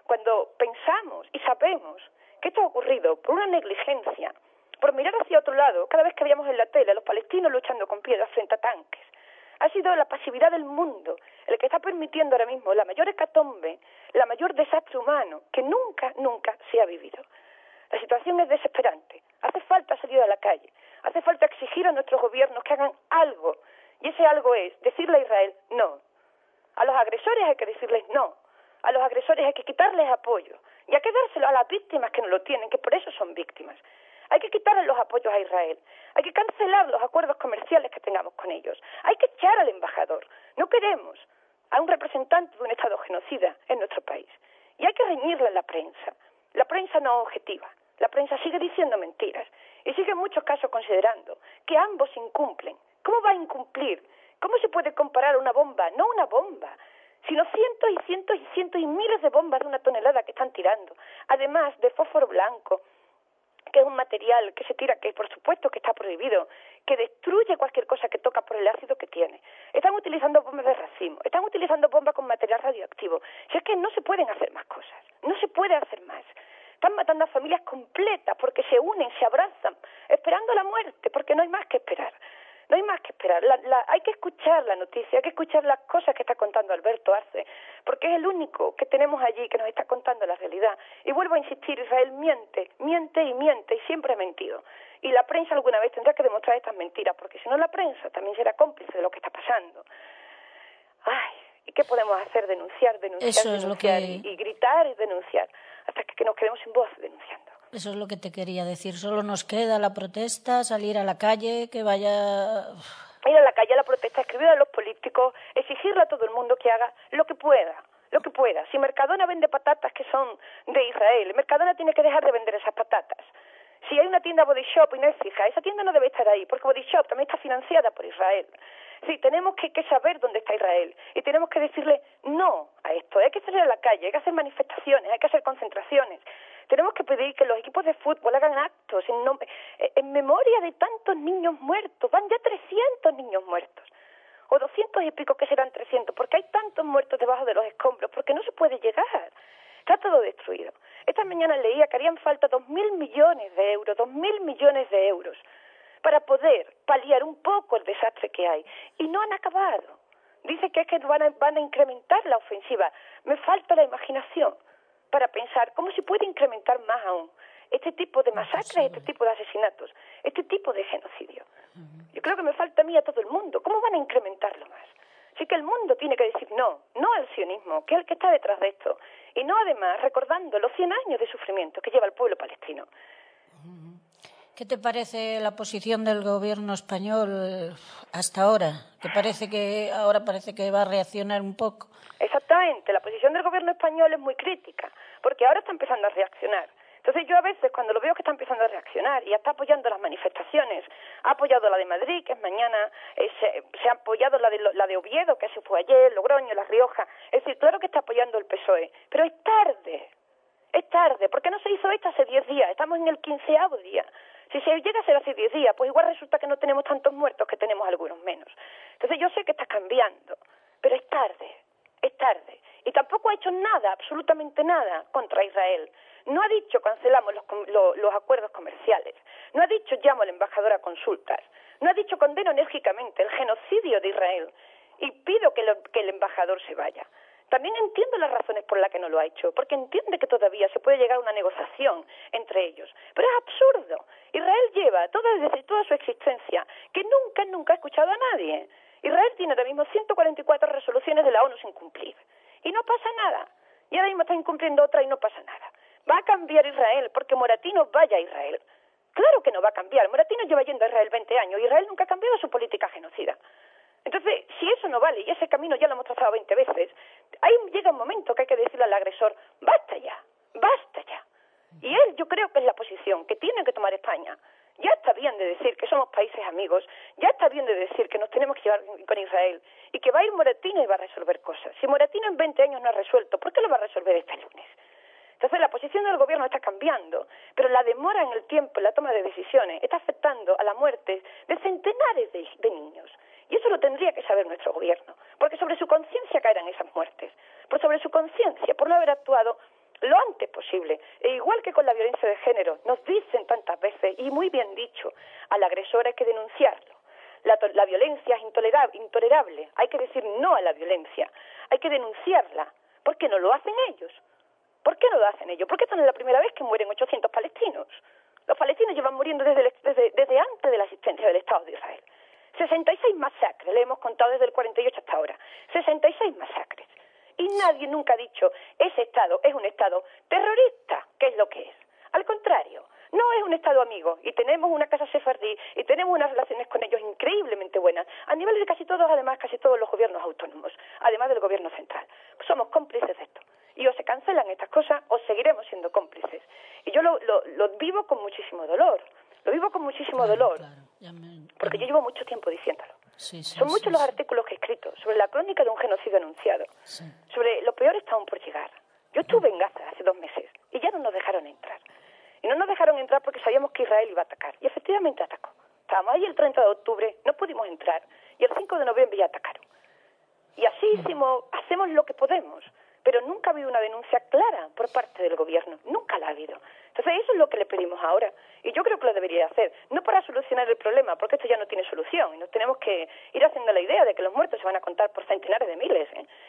cuando pensamos y sabemos que esto ha ocurrido por una negligencia, por mirar hacia otro lado, cada vez que veíamos en la tele a los palestinos luchando con piedras frente a tanques, ha sido la pasividad del mundo el que está permitiendo ahora mismo la mayor hecatombe, la mayor desastre humano que nunca se ha vivido. La situación es desesperante. Hace falta salir a la calle. Hace falta exigir a nuestros gobiernos que hagan algo. Y ese algo es decirle a Israel no. A los agresores hay que decirles no. A los agresores hay que quitarles apoyo. Y hay que dárselo a las víctimas que no lo tienen, que por eso son víctimas. Hay que quitarle los apoyos a Israel. Hay que cancelar los acuerdos comerciales que tengamos con ellos. Hay que echar al embajador. No queremos a un representante de un Estado genocida en nuestro país. Y hay que reñirle a la prensa. La prensa no es objetiva. La prensa sigue diciendo mentiras. Y sigue en muchos casos considerando que ambos incumplen. ¿Cómo va a incumplir? ¿Cómo se puede comparar una bomba? No una bomba, sino cientos y cientos y cientos y miles de bombas de 1 tonelada que están tirando. Además de fósforo blanco, que es un material que se tira, que por supuesto que está prohibido, que destruye cualquier cosa que toca por el ácido que tiene. Están utilizando bombas de racimo, están utilizando bombas con material radioactivo. Si es que no se pueden hacer más cosas, no se puede hacer más. Están matando a familias completas porque se unen, se abrazan, esperando la muerte, porque no hay más que esperar. No hay más que esperar. Hay que escuchar la noticia, hay que escuchar las cosas que está contando Alberto Arce, porque es el único que tenemos allí que nos está contando la realidad. Y vuelvo a insistir, Israel miente, miente y miente, y siempre ha mentido. Y la prensa alguna vez tendrá que demostrar estas mentiras, porque si no la prensa también será cómplice de lo que está pasando. Ay, ¿y qué podemos hacer? Denunciar, y gritar y denunciar, hasta que nos quedemos sin voz denunciando. Eso es lo que te quería decir. Solo nos queda la protesta, salir a la calle, que vaya... Ir a la calle a la protesta, escribir a los políticos, exigirle a todo el mundo que haga lo que pueda. Si Mercadona vende patatas que son de Israel, Mercadona tiene que dejar de vender esas patatas. Si hay una tienda Body Shop y no es fija, esa tienda no debe estar ahí, porque Body Shop también está financiada por Israel. Sí, tenemos que saber dónde está Israel y tenemos que decirle no a esto. Hay que salir a la calle, hay que hacer manifestaciones, hay que hacer concentraciones. Tenemos que pedir que los equipos de fútbol hagan actos en memoria de tantos niños muertos. Van ya 300 niños muertos. O 200 y pico, que serán 300, porque hay tantos muertos debajo de los escombros, porque no se puede llegar. Está todo destruido. Esta mañana leía que harían falta 2.000 millones de euros, 2.000 millones de euros, para poder paliar un poco el desastre que hay. Y no han acabado. Dice que es que van a incrementar la ofensiva. Me falta la imaginación para pensar cómo se puede incrementar más aún este tipo de masacres, este tipo de asesinatos, este tipo de genocidio. Yo creo que me falta a mí a todo el mundo. ¿Cómo van a incrementarlo más? Así que el mundo tiene que decir no al sionismo, que es el que está detrás de esto, y no además recordando los 100 años de sufrimiento que lleva el pueblo palestino. ¿Qué te parece la posición del gobierno español hasta ahora? ¿Te parece que ahora parece que va a reaccionar un poco? Exactamente, la posición del gobierno español es muy crítica, porque ahora está empezando a reaccionar. Entonces yo a veces cuando lo veo que está empezando a reaccionar y ya está apoyando las manifestaciones, ha apoyado la de Madrid, que es mañana, se ha apoyado la de Oviedo, que se fue ayer, Logroño, La Rioja, es decir, claro que está apoyando el PSOE, pero es tarde, ¿por qué no se hizo esto hace 10 días? Estamos en el 15º día. Si se llega a ser hace 10 días, pues igual resulta que no tenemos tantos muertos, que tenemos algunos menos. Entonces yo sé que está cambiando, pero es tarde. Y tampoco ha hecho nada, absolutamente nada, contra Israel. No ha dicho cancelamos los acuerdos comerciales. No ha dicho llamo al embajador a consultas. No ha dicho condeno enérgicamente el genocidio de Israel y pido que el embajador se vaya. También entiendo las razones por las que no lo ha hecho, porque entiende que todavía se puede llegar a una negociación entre ellos. Pero es absurdo. Israel lleva desde toda su existencia que nunca ha escuchado a nadie. Israel tiene ahora mismo 144 resoluciones de la ONU sin cumplir. Y no pasa nada. Y ahora mismo está incumpliendo otra y no pasa nada. ¿Va a cambiar Israel porque Moratino vaya a Israel? Claro que no va a cambiar. Moratino lleva yendo a Israel 20 años y Israel nunca ha cambiado su política genocida. Entonces, si eso no vale y ese camino ya lo hemos trazado 20 veces, ahí llega un momento que hay que decirle al agresor, basta ya. Y yo creo que es la posición que tiene que tomar España. Ya está bien de decir que somos países amigos, ya está bien de decir que nos tenemos que llevar con Israel y que va a ir Moratino y va a resolver cosas. Si Moratino en 20 años no ha resuelto, ¿por qué lo va a resolver este lunes? Entonces la posición del gobierno está cambiando, pero la demora en el tiempo, en la toma de decisiones, está afectando a la muerte de centenares de niños. Y eso lo tendría que saber nuestro gobierno, porque sobre su conciencia caerán esas muertes, por sobre su conciencia, por no haber actuado lo antes posible. E igual que con la violencia de género, nos dicen tantas veces, y muy bien dicho, al agresor hay que denunciarlo. La violencia es intolerable, hay que decir no a la violencia, hay que denunciarla. ¿Por qué no lo hacen ellos? ¿Por qué no lo hacen ellos? Porque esta no es la primera vez que mueren 800 palestinos. Los palestinos llevan muriendo desde antes de la existencia del Estado de Israel. 66 masacres, le hemos contado desde el 48 hasta ahora. 66 masacres. Y nadie nunca ha dicho, ese Estado es un Estado terrorista, que es lo que es. Al contrario, no es un Estado amigo, y tenemos una casa sefardí, y tenemos unas relaciones con ellos increíblemente buenas, a nivel de casi todos los gobiernos autónomos, además del gobierno central. Somos cómplices de esto. Y o se cancelan estas cosas, o seguiremos siendo cómplices. Y yo lo vivo con muchísimo dolor. Lo vivo con muchísimo dolor, porque yo llevo mucho tiempo diciéndolo. Son muchos los artículos que he escrito sobre la crónica de un genocidio anunciado, sobre lo peor está aún por llegar. Yo estuve en Gaza hace 2 meses y ya no nos dejaron entrar. Y no nos dejaron entrar porque sabíamos que Israel iba a atacar. Y efectivamente atacó. Estábamos ahí el 30 de octubre, no pudimos entrar. Y el 5 de noviembre ya atacaron. Y así hacemos lo que podemos. Pero nunca ha habido una denuncia clara por parte del gobierno. Nunca la ha habido. Entonces eso es lo que le pedimos ahora. Y yo creo que lo debería hacer. No para solucionar el problema, porque esto ya no tiene solución. Y nos tenemos que ir haciendo la idea de que los muertos se van a contar por centenares de miles,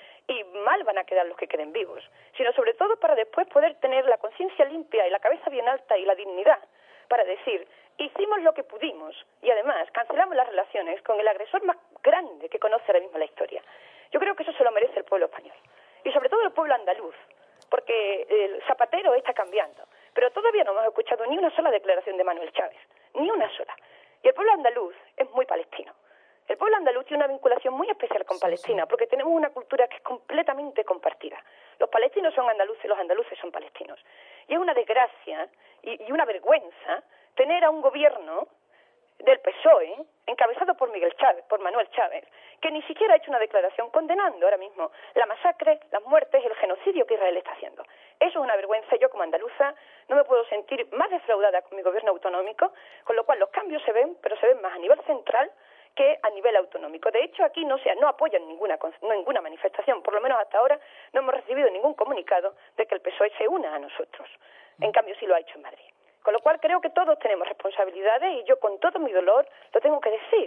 y mal van a quedar los que queden vivos, sino sobre todo para después poder tener la conciencia limpia y la cabeza bien alta y la dignidad para decir, hicimos lo que pudimos y además cancelamos las relaciones con el agresor más grande que conoce ahora mismo la historia. Yo creo que eso se lo merece el pueblo español y sobre todo el pueblo andaluz, porque el Zapatero está cambiando, pero todavía no hemos escuchado ni una sola declaración de Manuel Chávez, ni una sola. Y el pueblo andaluz es muy palestino. El pueblo andaluz tiene una vinculación muy especial con Palestina, porque tenemos una cultura que es completamente compartida. Los palestinos son andaluces, los andaluces son palestinos. Y es una desgracia y una vergüenza tener a un gobierno del PSOE, encabezado por Manuel Chávez, que ni siquiera ha hecho una declaración condenando ahora mismo la masacre, las muertes y el genocidio que Israel está haciendo. Eso es una vergüenza. Yo como andaluza no me puedo sentir más defraudada con mi gobierno autonómico, con lo cual los cambios se ven, pero se ven más a nivel central que a nivel autonómico. De hecho, aquí no apoyan ninguna manifestación, por lo menos hasta ahora no hemos recibido ningún comunicado de que el PSOE se una a nosotros. En cambio, sí lo ha hecho en Madrid. Con lo cual creo que todos tenemos responsabilidades y yo con todo mi dolor lo tengo que decir,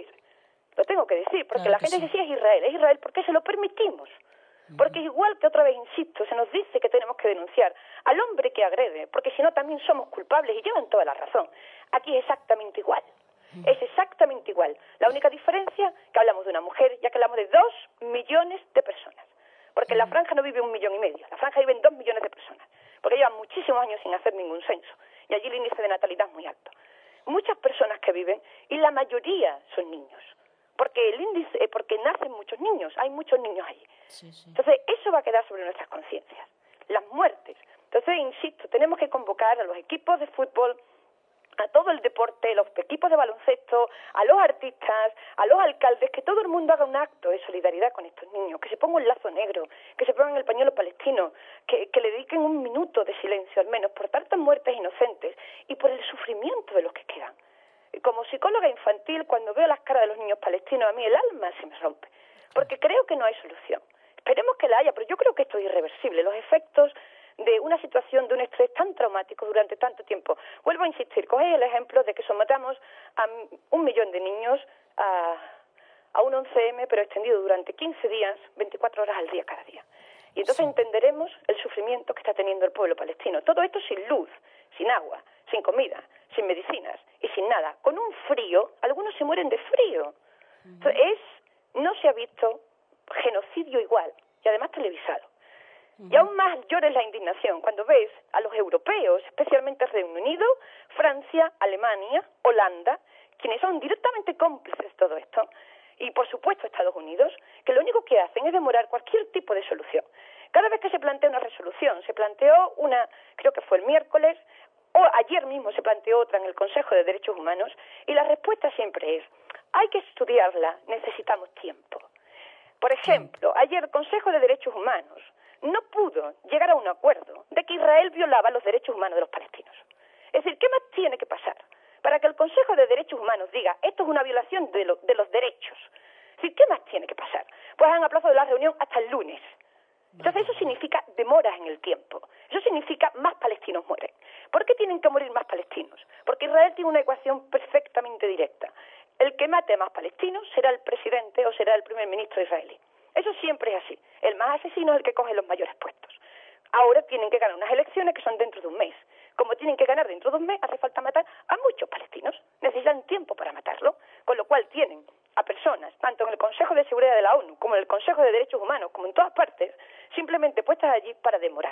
porque claro, la gente dice, sí, es Israel, ¿por qué se lo permitimos? Porque igual que otra vez insisto, se nos dice que tenemos que denunciar al hombre que agrede, porque si no también somos culpables y llevan toda la razón. Aquí es exactamente igual. Es exactamente igual. La única diferencia que hablamos de una mujer, ya que hablamos de 2 millones de personas. Porque en la franja no vive 1,5 millones, la franja viven 2 millones de personas. Porque llevan muchísimos años sin hacer ningún censo. Y allí el índice de natalidad es muy alto. Muchas personas que viven, y la mayoría son niños. Porque nacen muchos niños, hay muchos niños allí. Entonces, eso va a quedar sobre nuestras conciencias. Las muertes. Entonces, insisto, tenemos que convocar a los equipos de fútbol, a todo el deporte, los equipos de baloncesto, a los artistas, a los alcaldes, que todo el mundo haga un acto de solidaridad con estos niños, que se ponga un lazo negro, que se pongan el pañuelo palestino, que le dediquen 1 minuto de silencio al menos por tantas muertes inocentes y por el sufrimiento de los que quedan. Como psicóloga infantil, cuando veo las caras de los niños palestinos, a mí el alma se me rompe, porque creo que no hay solución. Esperemos que la haya, pero yo creo que esto es irreversible. Los efectos de una situación de un estrés tan traumático durante tanto tiempo. Vuelvo a insistir, cogéis el ejemplo de que sometamos a 1 millón de niños a un 11M, pero extendido durante 15 días, 24 horas al día cada día. Y entonces entenderemos el sufrimiento que está teniendo el pueblo palestino. Todo esto sin luz, sin agua, sin comida, sin medicinas y sin nada. Con un frío, algunos se mueren de frío. Entonces, no se ha visto genocidio igual, y además televisado. Y aún más llores la indignación cuando ves a los europeos, especialmente Reino Unido, Francia, Alemania, Holanda, quienes son directamente cómplices de todo esto, y por supuesto Estados Unidos, que lo único que hacen es demorar cualquier tipo de solución. Cada vez que se plantea una resolución, se planteó una, creo que fue el miércoles, o ayer mismo se planteó otra en el Consejo de Derechos Humanos, y la respuesta siempre es, hay que estudiarla, necesitamos tiempo. Por ejemplo, ayer el Consejo de Derechos Humanos no pudo llegar a un acuerdo de que Israel violaba los derechos humanos de los palestinos. Es decir, ¿qué más tiene que pasar para que el Consejo de Derechos Humanos diga esto es una violación de los derechos? Es decir, ¿qué más tiene que pasar? Pues han aplazado la reunión hasta el lunes. Entonces eso significa demoras en el tiempo. Eso significa más palestinos mueren. ¿Por qué tienen que morir más palestinos? Porque Israel tiene una ecuación perfectamente directa. El que mate a más palestinos será el presidente o será el primer ministro israelí. Eso siempre es así. El más asesino es el que coge los mayores puestos. Ahora tienen que ganar unas elecciones que son dentro de un mes. Como tienen que ganar dentro de un mes, hace falta matar a muchos palestinos. Necesitan tiempo para matarlo, con lo cual tienen a personas, tanto en el Consejo de Seguridad de la ONU, como en el Consejo de Derechos Humanos, como en todas partes, simplemente puestas allí para demorar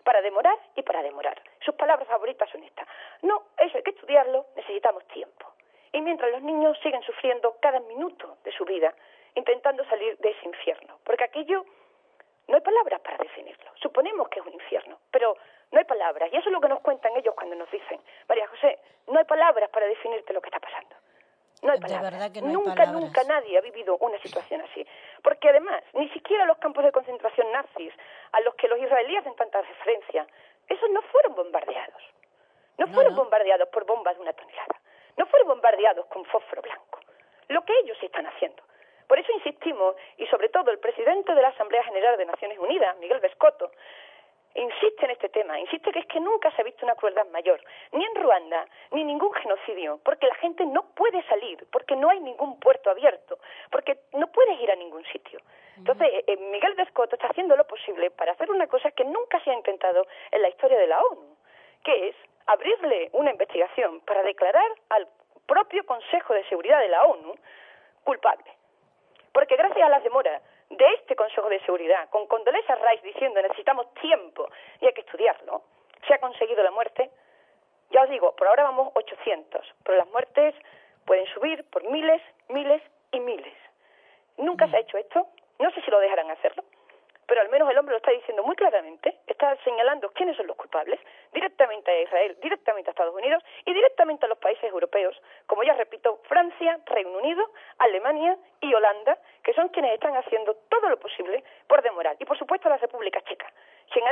y para demorar. Sus palabras favoritas son estas. No, eso hay que estudiarlo, necesitamos tiempo. Y mientras los niños siguen sufriendo cada minuto de su vida, intentando salir de ese infierno, porque aquello no hay palabras para definirlo. Suponemos que es un infierno, pero no hay palabras. Y eso es lo que nos cuentan ellos cuando nos dicen, María José, no hay palabras para definirte lo que está pasando. No hay palabras. De verdad que no hay Nunca palabras. nadie ha vivido una situación así. Porque además, ni siquiera los campos de concentración nazis, a los que los israelíes hacen tanta referencia, esos no fueron bombardeados. No fueron bombardeados por bombas de una tonelada. No fueron bombardeados con fósforo blanco. Lo que ellos están haciendo. Por eso insistimos, y sobre todo el presidente de la Asamblea General de Naciones Unidas, Miguel Vescoto, insiste en este tema, insiste que es que nunca se ha visto una crueldad mayor, ni en Ruanda, ni ningún genocidio, porque la gente no puede salir, porque no hay ningún puerto abierto, porque no puedes ir a ningún sitio. Entonces, Miguel Vescoto está haciendo lo posible para hacer una cosa que nunca se ha intentado en la historia de la ONU, que es abrirle una investigación para declarar al propio Consejo de Seguridad de la ONU culpable. Porque gracias a las demoras de este Consejo de Seguridad, con Condoleezza Rice diciendo necesitamos tiempo y hay que estudiarlo, se ha conseguido la muerte. Ya os digo, por ahora vamos 800, pero las muertes pueden subir por miles, miles y miles. Nunca se ha hecho esto, no sé si lo dejarán hacerlo, pero al menos el hombre lo está diciendo muy claramente, está señalando quiénes son los culpables, directamente a Israel, directamente a Estados Unidos y directamente a los países europeos, como ya repito, Francia, Reino Unido, Alemania y Holanda, que son quienes están haciendo todo lo posible por demorar. Y por supuesto la República Checa, quien ha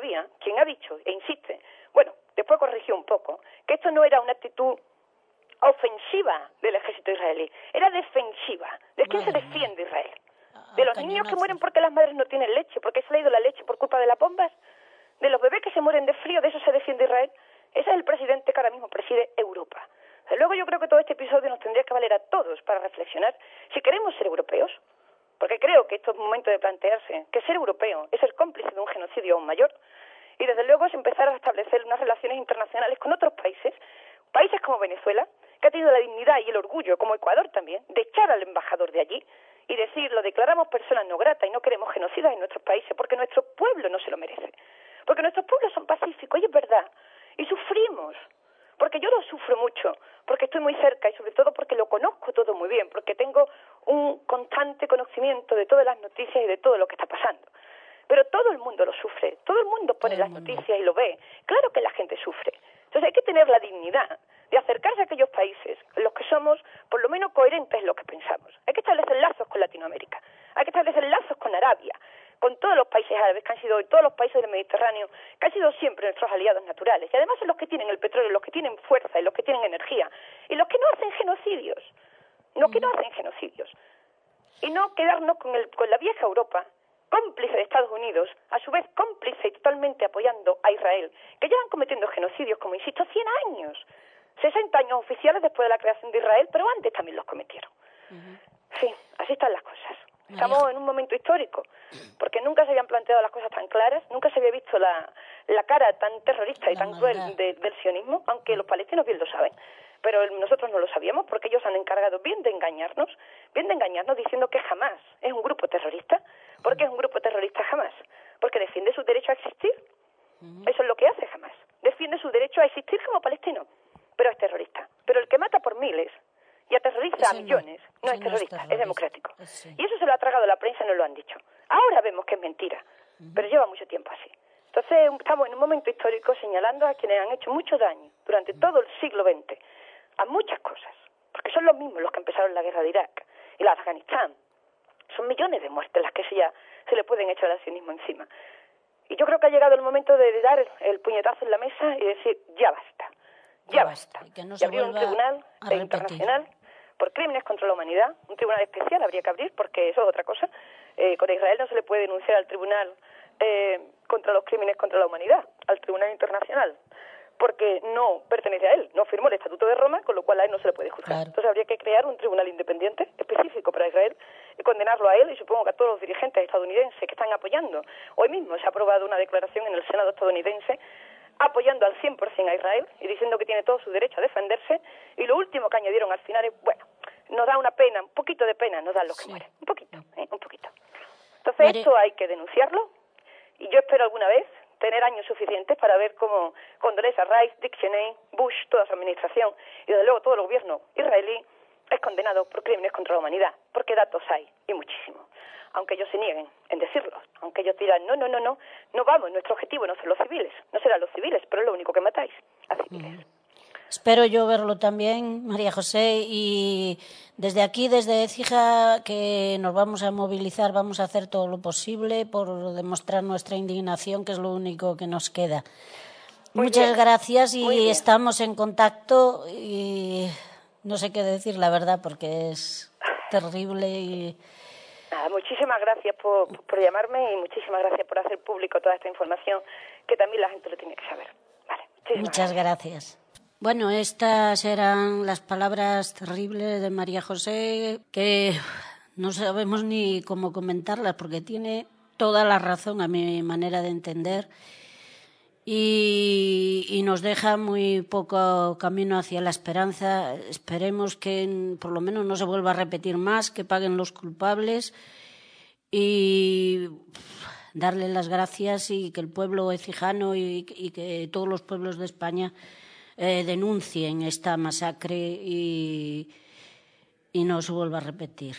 dicho e insiste, bueno, después corrigió un poco, que esto no era una actitud ofensiva del ejército israelí, era defensiva. ¿De quién se defiende Israel? ¿De los niños que mueren porque las madres no tienen leche, porque se le ha ido la leche por culpa de las bombas? ¿De los bebés que se mueren de frío, de eso se defiende Israel? Ese es el presidente que ahora mismo preside Europa. Desde luego yo creo que todo este episodio nos tendría que valer a todos para reflexionar si queremos ser europeos, porque creo que esto es momento de plantearse que ser europeo es ser cómplice de un genocidio aún mayor, y desde luego es empezar a establecer unas relaciones internacionales con otros países como Venezuela, que ha tenido la dignidad y el orgullo, como Ecuador también, de echar al embajador de allí y decir, lo declaramos personas no gratas y no queremos genocidas en nuestros países porque nuestro pueblo no se lo merece. Porque nuestros pueblos son pacíficos, y es verdad, y sufrimos, porque yo lo sufro mucho, porque estoy muy cerca y sobre todo porque lo conozco todo muy bien, porque tengo un constante conocimiento de todas las noticias y de todo lo que está pasando. Pero todo el mundo lo sufre, todo el mundo pone las noticias y lo ve. Claro que la gente sufre. Entonces hay que tener la dignidad de acercarse a aquellos países en los que somos por lo menos coherentes en lo que pensamos. Hay que establecer lazos con Latinoamérica, hay que establecer lazos con Arabia, con todos los países árabes que han sido, todos los países del Mediterráneo, que han sido siempre nuestros aliados naturales. Y además son los que tienen el petróleo, los que tienen fuerza y los que tienen energía. Y los que no hacen genocidios. Y no quedarnos con la vieja Europa, cómplice de Estados Unidos, a su vez cómplice y totalmente apoyando a Israel, que llevan cometiendo genocidios, como insisto, 100 años. 60 años oficiales después de la creación de Israel, pero antes también los cometieron. Sí, así están las cosas. Estamos en un momento histórico, porque nunca se habían planteado las cosas tan claras, nunca se había visto la cara tan terrorista y tan cruel del sionismo, aunque los palestinos bien lo saben. Pero nosotros no lo sabíamos porque ellos han encargado bien de engañarnos diciendo que Hamás es un grupo terrorista. ¿Por qué es un grupo terrorista Hamás? Porque defiende su derecho a existir. Eso es lo que hace Hamás. Defiende su derecho a existir como palestino, pero es terrorista. Pero el que mata por miles y aterroriza a millones no es terrorista, es democrático. Y eso se lo ha tragado la prensa, no lo han dicho. Ahora vemos que es mentira, pero lleva mucho tiempo así. Entonces estamos en un momento histórico señalando a quienes han hecho mucho daño durante todo el siglo XX, a muchas cosas, porque son los mismos los que empezaron la guerra de Irak y la de Afganistán. Son millones de muertes las que se le pueden echar al sionismo encima. Y yo creo que ha llegado el momento de dar el puñetazo en la mesa y decir, ya basta. Y abrir un tribunal internacional por crímenes contra la humanidad, un tribunal especial habría que abrir, porque eso es otra cosa. Con Israel no se le puede denunciar al tribunal contra los crímenes contra la humanidad, al Tribunal Internacional, porque no pertenece a él, no firmó el Estatuto de Roma, con lo cual a él no se le puede juzgar. Claro. Entonces habría que crear un tribunal independiente específico para Israel y condenarlo a él y supongo que a todos los dirigentes estadounidenses que están apoyando. Hoy mismo se ha aprobado una declaración en el Senado estadounidense apoyando al 100% a Israel y diciendo que tiene todo su derecho a defenderse, y lo último que añadieron al final es, bueno, nos da una pena, un poquito de pena nos dan los que mueren, un poquito. Entonces esto hay que denunciarlo, y yo espero alguna vez tener años suficientes para ver cómo Condoleezza Rice, Dick Cheney, Bush, toda su administración y desde luego todo el gobierno israelí es condenado por crímenes contra la humanidad, porque datos hay, y muchísimos. Aunque ellos se nieguen en decirlo, aunque ellos digan, no vamos, nuestro objetivo no son los civiles, no serán los civiles, pero es lo único que matáis, a civiles. Espero yo verlo también, María José, y desde aquí, desde Écija, que nos vamos a movilizar, vamos a hacer todo lo posible por demostrar nuestra indignación, que es lo único que nos queda. Muchas gracias y estamos en contacto y no sé qué decir, la verdad, porque es terrible y... Nada, muchísimas gracias por llamarme y muchísimas gracias por hacer público toda esta información que también la gente lo tiene que saber. Vale, muchas gracias. Bueno, estas eran las palabras terribles de María José, que no sabemos ni cómo comentarlas porque tiene toda la razón a mi manera de entender y nos deja muy poco camino hacia la esperanza. Esperemos que por lo menos no se vuelva a repetir más, que paguen los culpables y darle las gracias y que el pueblo ecijano y que todos los pueblos de España denuncien esta masacre y no se vuelva a repetir.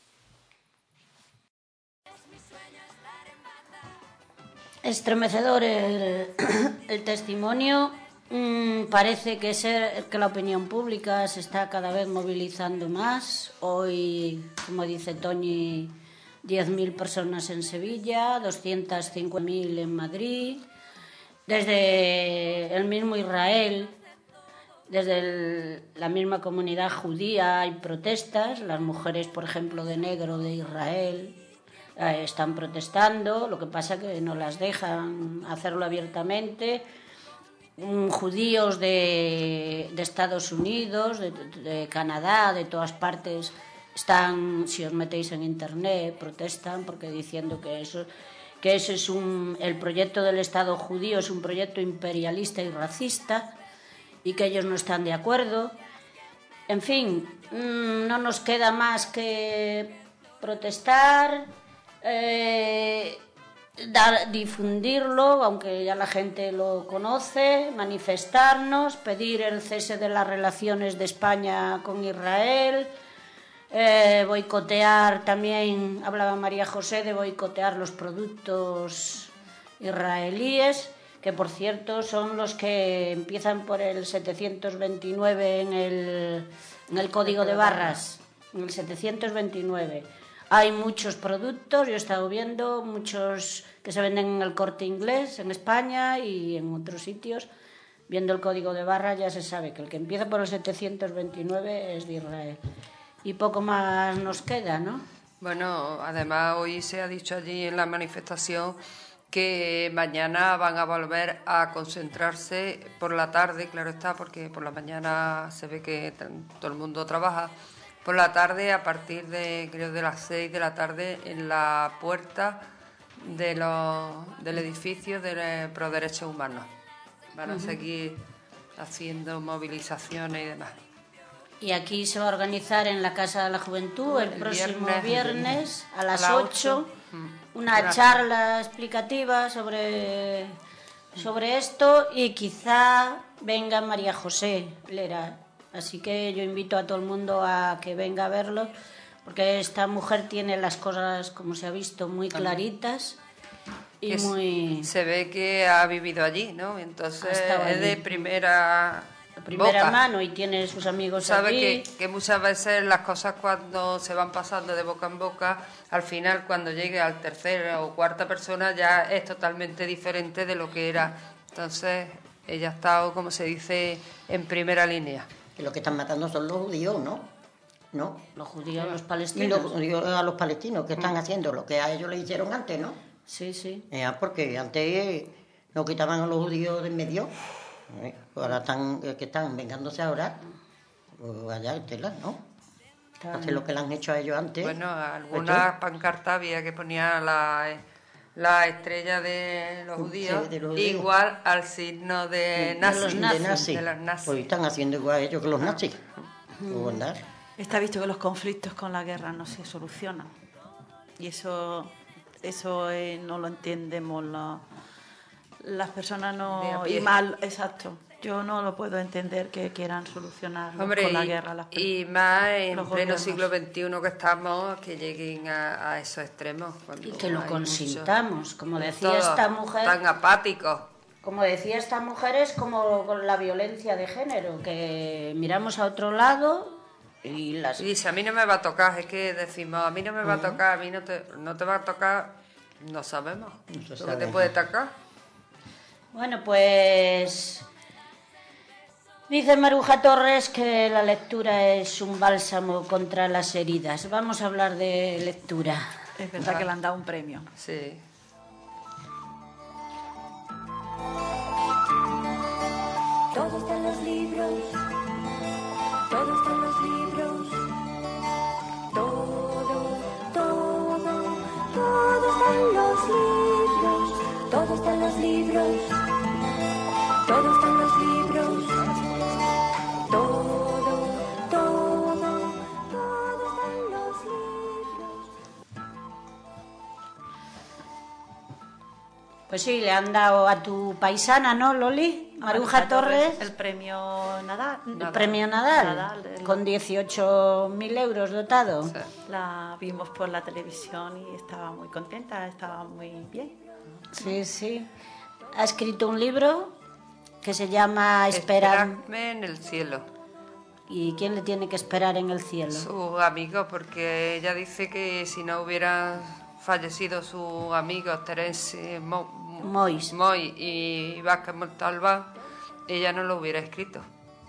Estremecedor el testimonio. Parece que la opinión pública se está cada vez movilizando más. Hoy, como dice Toñi, 10.000 personas en Sevilla, 205.000 en Madrid. Desde el mismo Israel, desde la misma comunidad judía hay protestas. Las mujeres, por ejemplo, de negro de Israel están protestando, lo que pasa que no las dejan hacerlo abiertamente. Judíos de Estados Unidos, de Canadá, de todas partes, están, si os metéis en internet, protestan porque diciendo que eso es el proyecto del Estado judío es un proyecto imperialista y racista y que ellos no están de acuerdo. En fin, no nos queda más que protestar, difundirlo, aunque ya la gente lo conoce, manifestarnos, pedir el cese de las relaciones de España con Israel, boicotear también, hablaba María José de boicotear los productos israelíes, que por cierto son los que empiezan por el 729 en el código de barras, en el 729. Hay muchos productos, yo he estado viendo muchos que se venden en el Corte Inglés en España y en otros sitios. Viendo el código de barras ya se sabe que el que empieza por el 729 es de Israel. Y poco más nos queda, ¿no? Bueno, además hoy se ha dicho allí en la manifestación que mañana van a volver a concentrarse por la tarde, claro está, porque por la mañana se ve que todo el mundo trabaja. Por la tarde, a partir de, creo, de las 6 de la tarde, en la puerta del edificio de Pro Derechos Humanos. Van a seguir haciendo movilizaciones y demás. Y aquí se va a organizar en la Casa de la Juventud el próximo viernes a las 8 una charla explicativa sobre esto y quizá venga María José Lera. Así que yo invito a todo el mundo a que venga a verlo, porque esta mujer tiene las cosas, como se ha visto, muy claritas y muy... Se ve que ha vivido allí, ¿no? Entonces es de primera mano y tiene sus amigos sabe allí. Que muchas veces las cosas cuando se van pasando de boca en boca, al final cuando llegue al tercera o cuarta persona ya es totalmente diferente de lo que era. Entonces ella ha estado, como se dice, en primera línea. Que lo que están matando son los judíos, ¿no? Los judíos, los Y palestinos. los judíos a los palestinos, que están haciendo lo que a ellos le hicieron antes, ¿no? Sí, sí. Porque antes no quitaban a los judíos de en medio. Ahora que están vengándose ahora, pues allá tela, ¿no? Hacer lo que le han hecho a ellos antes. Bueno, algunas pancartas había que ponía la estrella de los judíos, Sí, de los judíos. igual al signo de nazis. De los nazis. Pues están haciendo igual ellos que los nazis. Pues andar. Está visto que los conflictos con la guerra no se solucionan. Y eso no lo entendemos las personas De a no... pie. Y mal, exacto. Yo no lo puedo entender que quieran solucionar con la guerra. Y más en los pleno gobiernos. siglo XXI que estamos, que lleguen a esos extremos. Y que lo hay consintamos, como decía todos esta mujer. Tan apáticos. Como decía esta mujer, es como con la violencia de género, que miramos a otro lado y las... Y dice, a mí no me va a tocar, es que decimos, a mí no me va a tocar, a mí no te va a tocar, no sabemos lo que te puede tocar. Bueno, pues... Dice Maruja Torres que la lectura es un bálsamo contra las heridas. Vamos a hablar de lectura. Es verdad que le han dado un premio. Sí. Todo está en los libros, todo está en los libros, todo está en los libros, todo está en los libros, todo está en los libros, todo está en los libros. Pues sí, le han dado a tu paisana, ¿no, Loli? Maruja Torres, El premio Nadal. el premio Nadal, con 18.000 euros dotado. Sí. La vimos por la televisión y estaba muy contenta, estaba muy bien. Sí, sí. Ha escrito un libro que se llama Espera. Esperadme en el cielo. ¿Y quién le tiene que esperar en el cielo? Su amigo, porque ella dice que si no hubiera fallecido su amigo Terence Mois. Moy y Vázquez Montalbán, ella no lo hubiera escrito.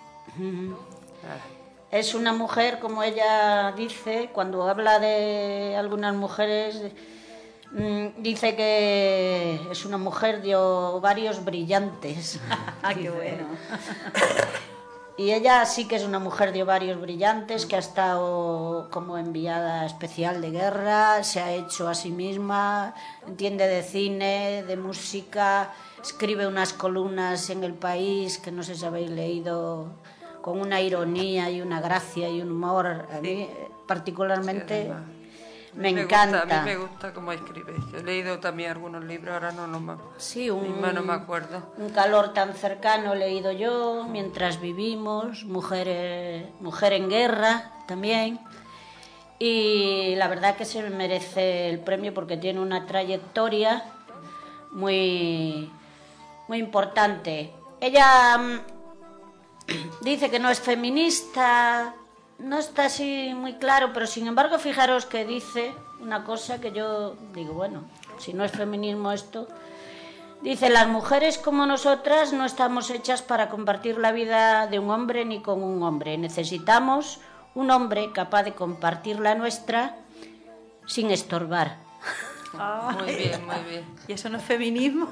Es una mujer, como ella dice, cuando habla de algunas mujeres, dice que es una mujer de ovarios brillantes. Ah, qué bueno. Y ella sí que es una mujer de ovarios brillantes, que ha estado como enviada especial de guerra, se ha hecho a sí misma, entiende de cine, de música, escribe unas columnas en El País que no sé si habéis leído, con una ironía y una gracia y un humor. A mí particularmente Sí, además. me encanta. A mí me gusta cómo escribe. Yo he leído también algunos libros, ahora no Sí, misma no me acuerdo. Un calor tan cercano he leído yo, Mientras vivimos, Mujer en guerra también. Y la verdad que se merece el premio porque tiene una trayectoria muy, muy importante. Ella dice que no es feminista, no está así muy claro, pero sin embargo fijaros que dice una cosa que yo digo, bueno, si no es feminismo esto... Dice, las mujeres como nosotras no estamos hechas para compartir la vida de un hombre ni con un hombre. Necesitamos un hombre capaz de compartir la nuestra sin estorbar. Muy bien, muy bien. ¿Y eso no es feminismo?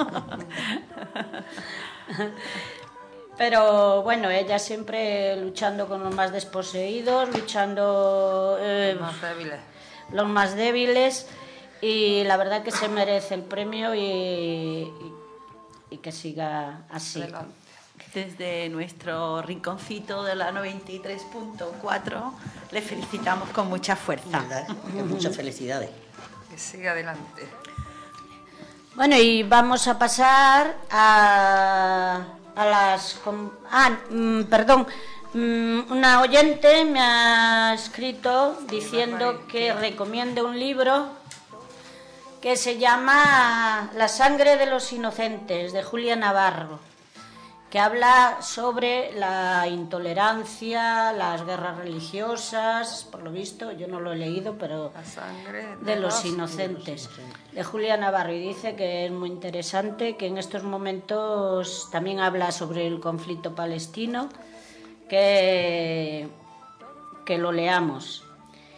Pero bueno, ella siempre luchando con los más desposeídos, luchando Más débiles. los más débiles, y la verdad que se merece el premio y que siga así. Adelante. Desde nuestro rinconcito de la 93.4 le felicitamos con mucha fuerza. ¿Verdad? Que muchas felicidades. Que siga adelante. Bueno, y vamos a pasar a las... perdón. Una oyente me ha escrito diciendo que recomiende un libro que se llama La sangre de los inocentes, de Julia Navarro, que habla sobre la intolerancia, las guerras religiosas, por lo visto, yo no lo he leído, pero La sangre de los inocentes, de Julia Navarro, y dice que es muy interesante, que en estos momentos también habla sobre el conflicto palestino, que lo leamos.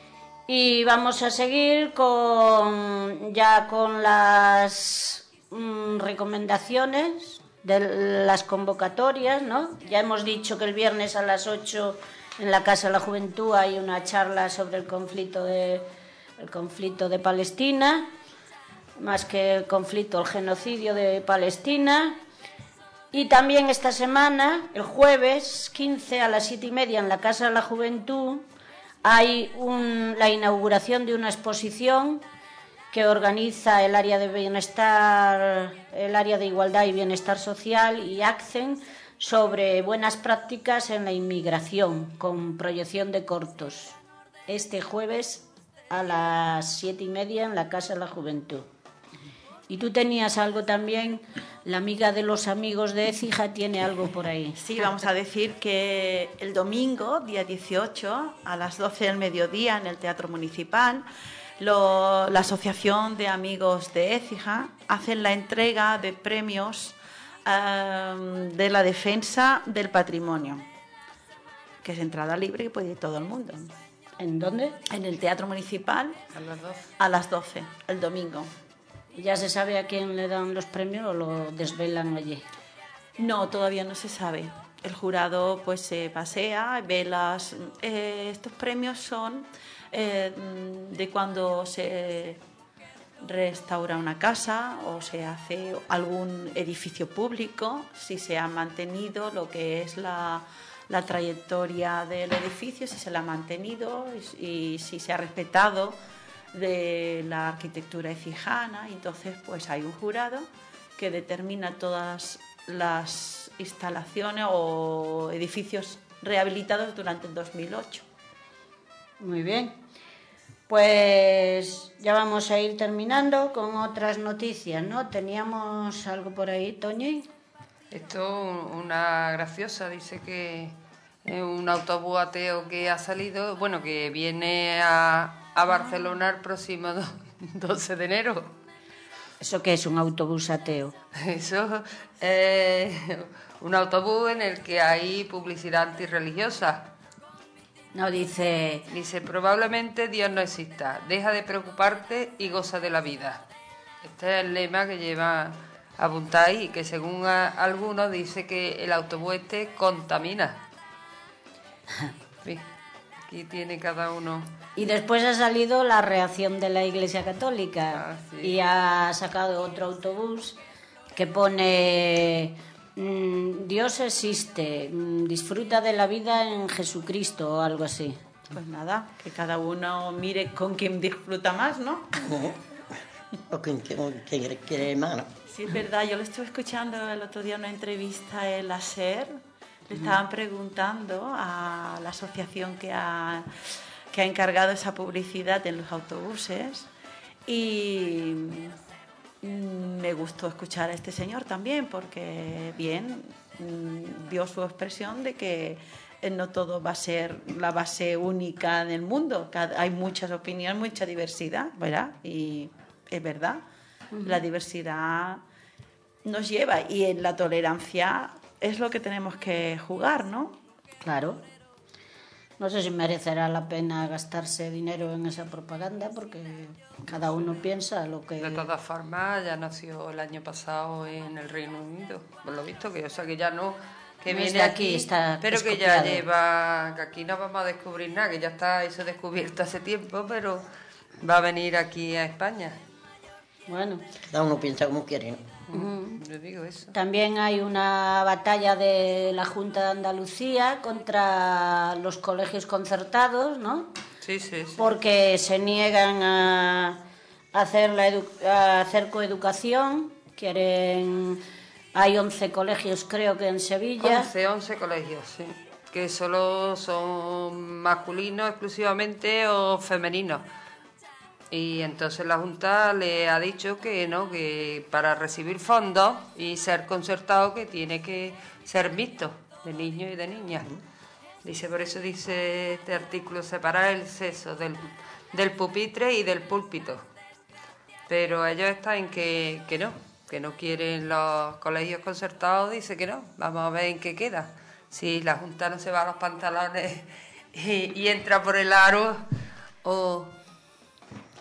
Y vamos a seguir con las recomendaciones de las convocatorias, ¿no? Ya hemos dicho que el viernes a las 8 en la Casa de la Juventud hay una charla sobre el conflicto de Palestina, más que el conflicto, el genocidio de Palestina. Y también esta semana, el jueves 15 a las 7:30 en la Casa de la Juventud, hay la inauguración de una exposición que organiza el área de bienestar, el área de igualdad y bienestar social y ACCEN sobre buenas prácticas en la inmigración, con proyección de cortos. Este jueves a las 7:30 en la Casa de la Juventud. Y tú tenías algo también, la amiga de los amigos de Écija tiene algo por ahí. Sí, vamos a decir que el domingo, día 18, a las 12 del mediodía, en el Teatro Municipal, la Asociación de Amigos de Écija hacen la entrega de premios de la defensa del patrimonio, que es entrada libre y puede ir todo el mundo. ¿En dónde? En el Teatro Municipal. A las 12, el domingo. ¿Ya se sabe a quién le dan los premios o lo desvelan allí? No, todavía no se sabe. El jurado pues se pasea, ve estos premios son de cuando se restaura una casa o se hace algún edificio público, si se ha mantenido lo que es la trayectoria del edificio, si se la ha mantenido y si se ha respetado de la arquitectura ecijana. Entonces pues hay un jurado que determina todas las instalaciones o edificios rehabilitados durante el 2008. Muy bien, pues ya vamos a ir terminando con otras noticias, ¿no? ¿Teníamos algo por ahí, Toñi? Esto, una graciosa, dice que un autobús ateo que ha salido, bueno, que viene a Barcelona el próximo 12 de enero. ¿Eso qué es, un autobús ateo? Eso es un autobús en el que hay publicidad antirreligiosa. No, dice... Dice, probablemente Dios no exista, deja de preocuparte y goza de la vida. Este es el lema que lleva apuntado ahí, que según algunos dice que el autobús este contamina. Sí, aquí tiene cada uno... Y después ha salido la reacción de la Iglesia Católica sí. Y ha sacado otro autobús que pone Dios existe, disfruta de la vida en Jesucristo o algo así. Pues nada, que cada uno mire con quién disfruta más, ¿no? O quien quiere más, ¿no? Sí, es verdad, yo lo estuve escuchando el otro día en una entrevista en la SER, le estaban preguntando a la asociación que ha encargado esa publicidad en los autobuses y me gustó escuchar a este señor también porque dio su expresión de que no todo va a ser la base única del mundo, hay muchas opiniones, mucha diversidad, ¿verdad? Y es verdad, la diversidad nos lleva y en la tolerancia es lo que tenemos que jugar, ¿no? Claro. No sé si merecerá la pena gastarse dinero en esa propaganda porque cada uno piensa lo que... De todas formas, ya nació el año pasado en el Reino Unido, por lo visto, que ya no, que no viene aquí, está pero que escopiado. ya lleva, que aquí no vamos a descubrir nada, que ya está eso descubierto hace tiempo, pero va a venir aquí a España. Bueno. Cada uno piensa como quiere, ¿no? Yo digo eso. También hay una batalla de la Junta de Andalucía contra los colegios concertados, ¿no? Sí. Porque se niegan a hacer coeducación, hay 11 colegios creo que en Sevilla. 11 colegios, sí, que solo son masculinos exclusivamente o femeninos. Y entonces la Junta le ha dicho que no, que para recibir fondos y ser concertado que tiene que ser mixto, de niños y de niñas. Dice, por eso dice este artículo, separar el sexo del pupitre y del púlpito. Pero ellos están en que no quieren los colegios concertados, dice que no. Vamos a ver en qué queda. Si la Junta no se va a los pantalones y entra por el aro o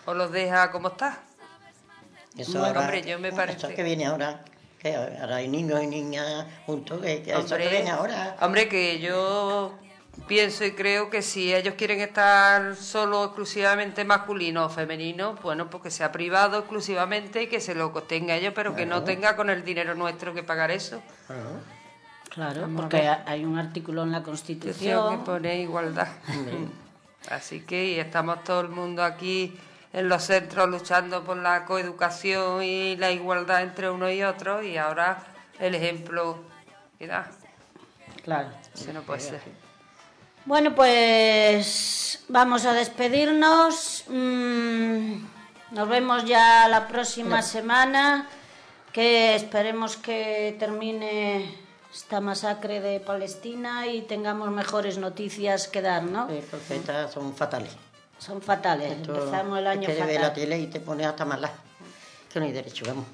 o los deja como está. Eso Bueno, ahora, hombre, yo me parece... Eso que viene ahora, que ahora hay niños y niñas juntos, que eso que viene ahora. Hombre, que yo pienso y creo que si ellos quieren estar solo exclusivamente masculino o femenino, bueno, pues que sea privado exclusivamente y que se lo tenga ellos, pero que no tenga con el dinero nuestro que pagar eso. Claro, Vamos a porque ver. hay un artículo en la Que Constitución. pone igualdad. Así que y estamos todo el mundo aquí en los centros luchando por la coeducación y la igualdad entre uno y otro, y ahora el ejemplo que da. Claro. Eso no puede ser. Bueno, pues vamos a despedirnos. Nos vemos ya la próxima semana, que esperemos que termine esta masacre de Palestina y tengamos mejores noticias que dar, ¿no? Sí, porque estas son fatales. Son fatales. Esto Empezamos el año es que ve la fatal. tele y te pones hasta mala. Que no hay derecho, vamos.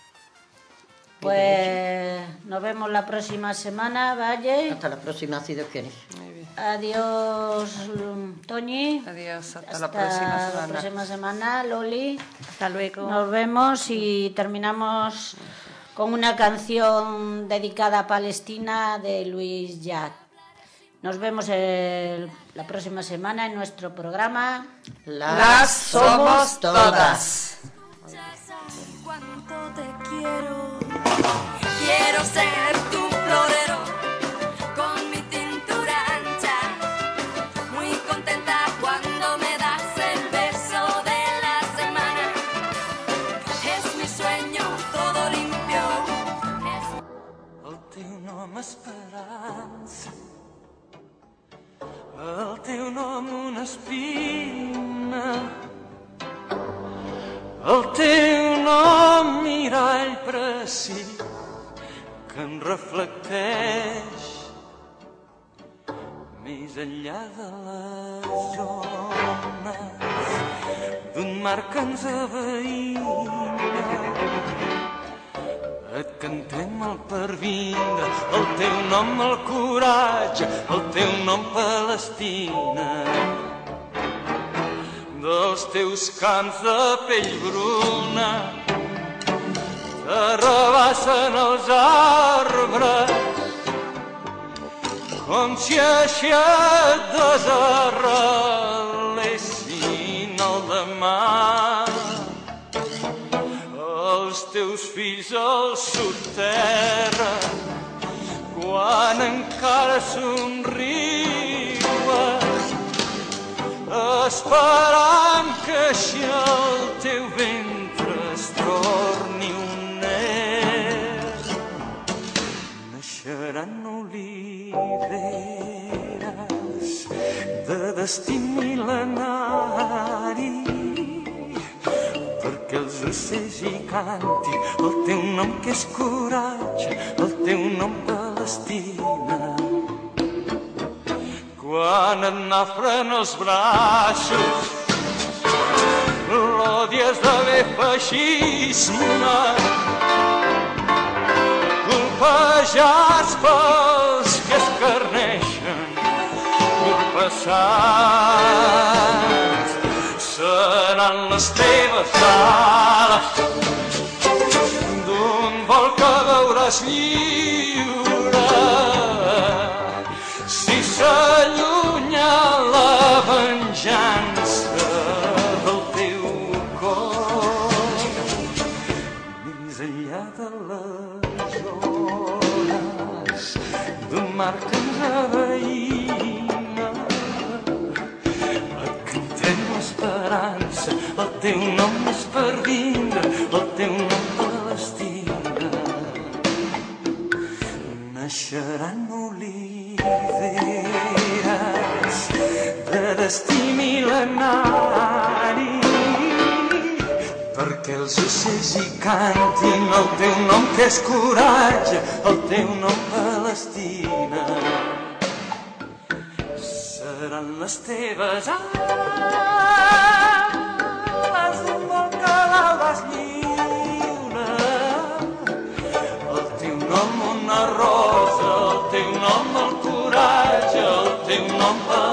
Pues nos vemos la próxima semana, Valle. Hasta la próxima, si Dios quiere. Adiós, Toñi. Adiós, hasta Hasta la próxima semana. la próxima semana, Loli. Hasta luego. Nos vemos y terminamos con una canción dedicada a Palestina de Luis Llach. Nos vemos la próxima semana en nuestro programa Las somos todas. Cuánto te quiero, quiero ser tu florero con mi cintura ancha, muy contenta cuando me das el beso de la semana. Es mi sueño todo limpio. El teu nom esperança, el teu nom una espina, el teu nom mirall precis que em reflecteix més enllà de les zones d'un mar que ens aveïna. Et cantem el per vindre, el teu nom el coratge, el teu nom Palestina. Dels teus camps de pell bruna t'arrabassen els arbres com si així et desarrelessin el demà. Els teus fills al soterren quan encara somriuen, esperant que així el teu ventre es torni un ner. Naixeran oliveres de destí mil·lenari perquè els ocells hi canti el teu nom que és coratge, el teu nom Palestina. Quan et nafren els braços, l'odies d'haver feixisme, colpejats pels que escarneixen, colpejats seran les teves ales d'un vol que veuràs lliure. Si s'allunya la venjança del teu cor, més enllà de les hores d'un mar que ens aveïna, et cantem l'esperança, el teu nom és per vindre, el teu nom Palestina. Naixeran oliveres de destí mil·lenari perquè els ocells hi cantin el teu nom que és coratge, el teu nom Palestina. Seran les teves ales d'un vol que veuràs lliure, el teu nom una rosa, el teu nom el coratge, el teu nom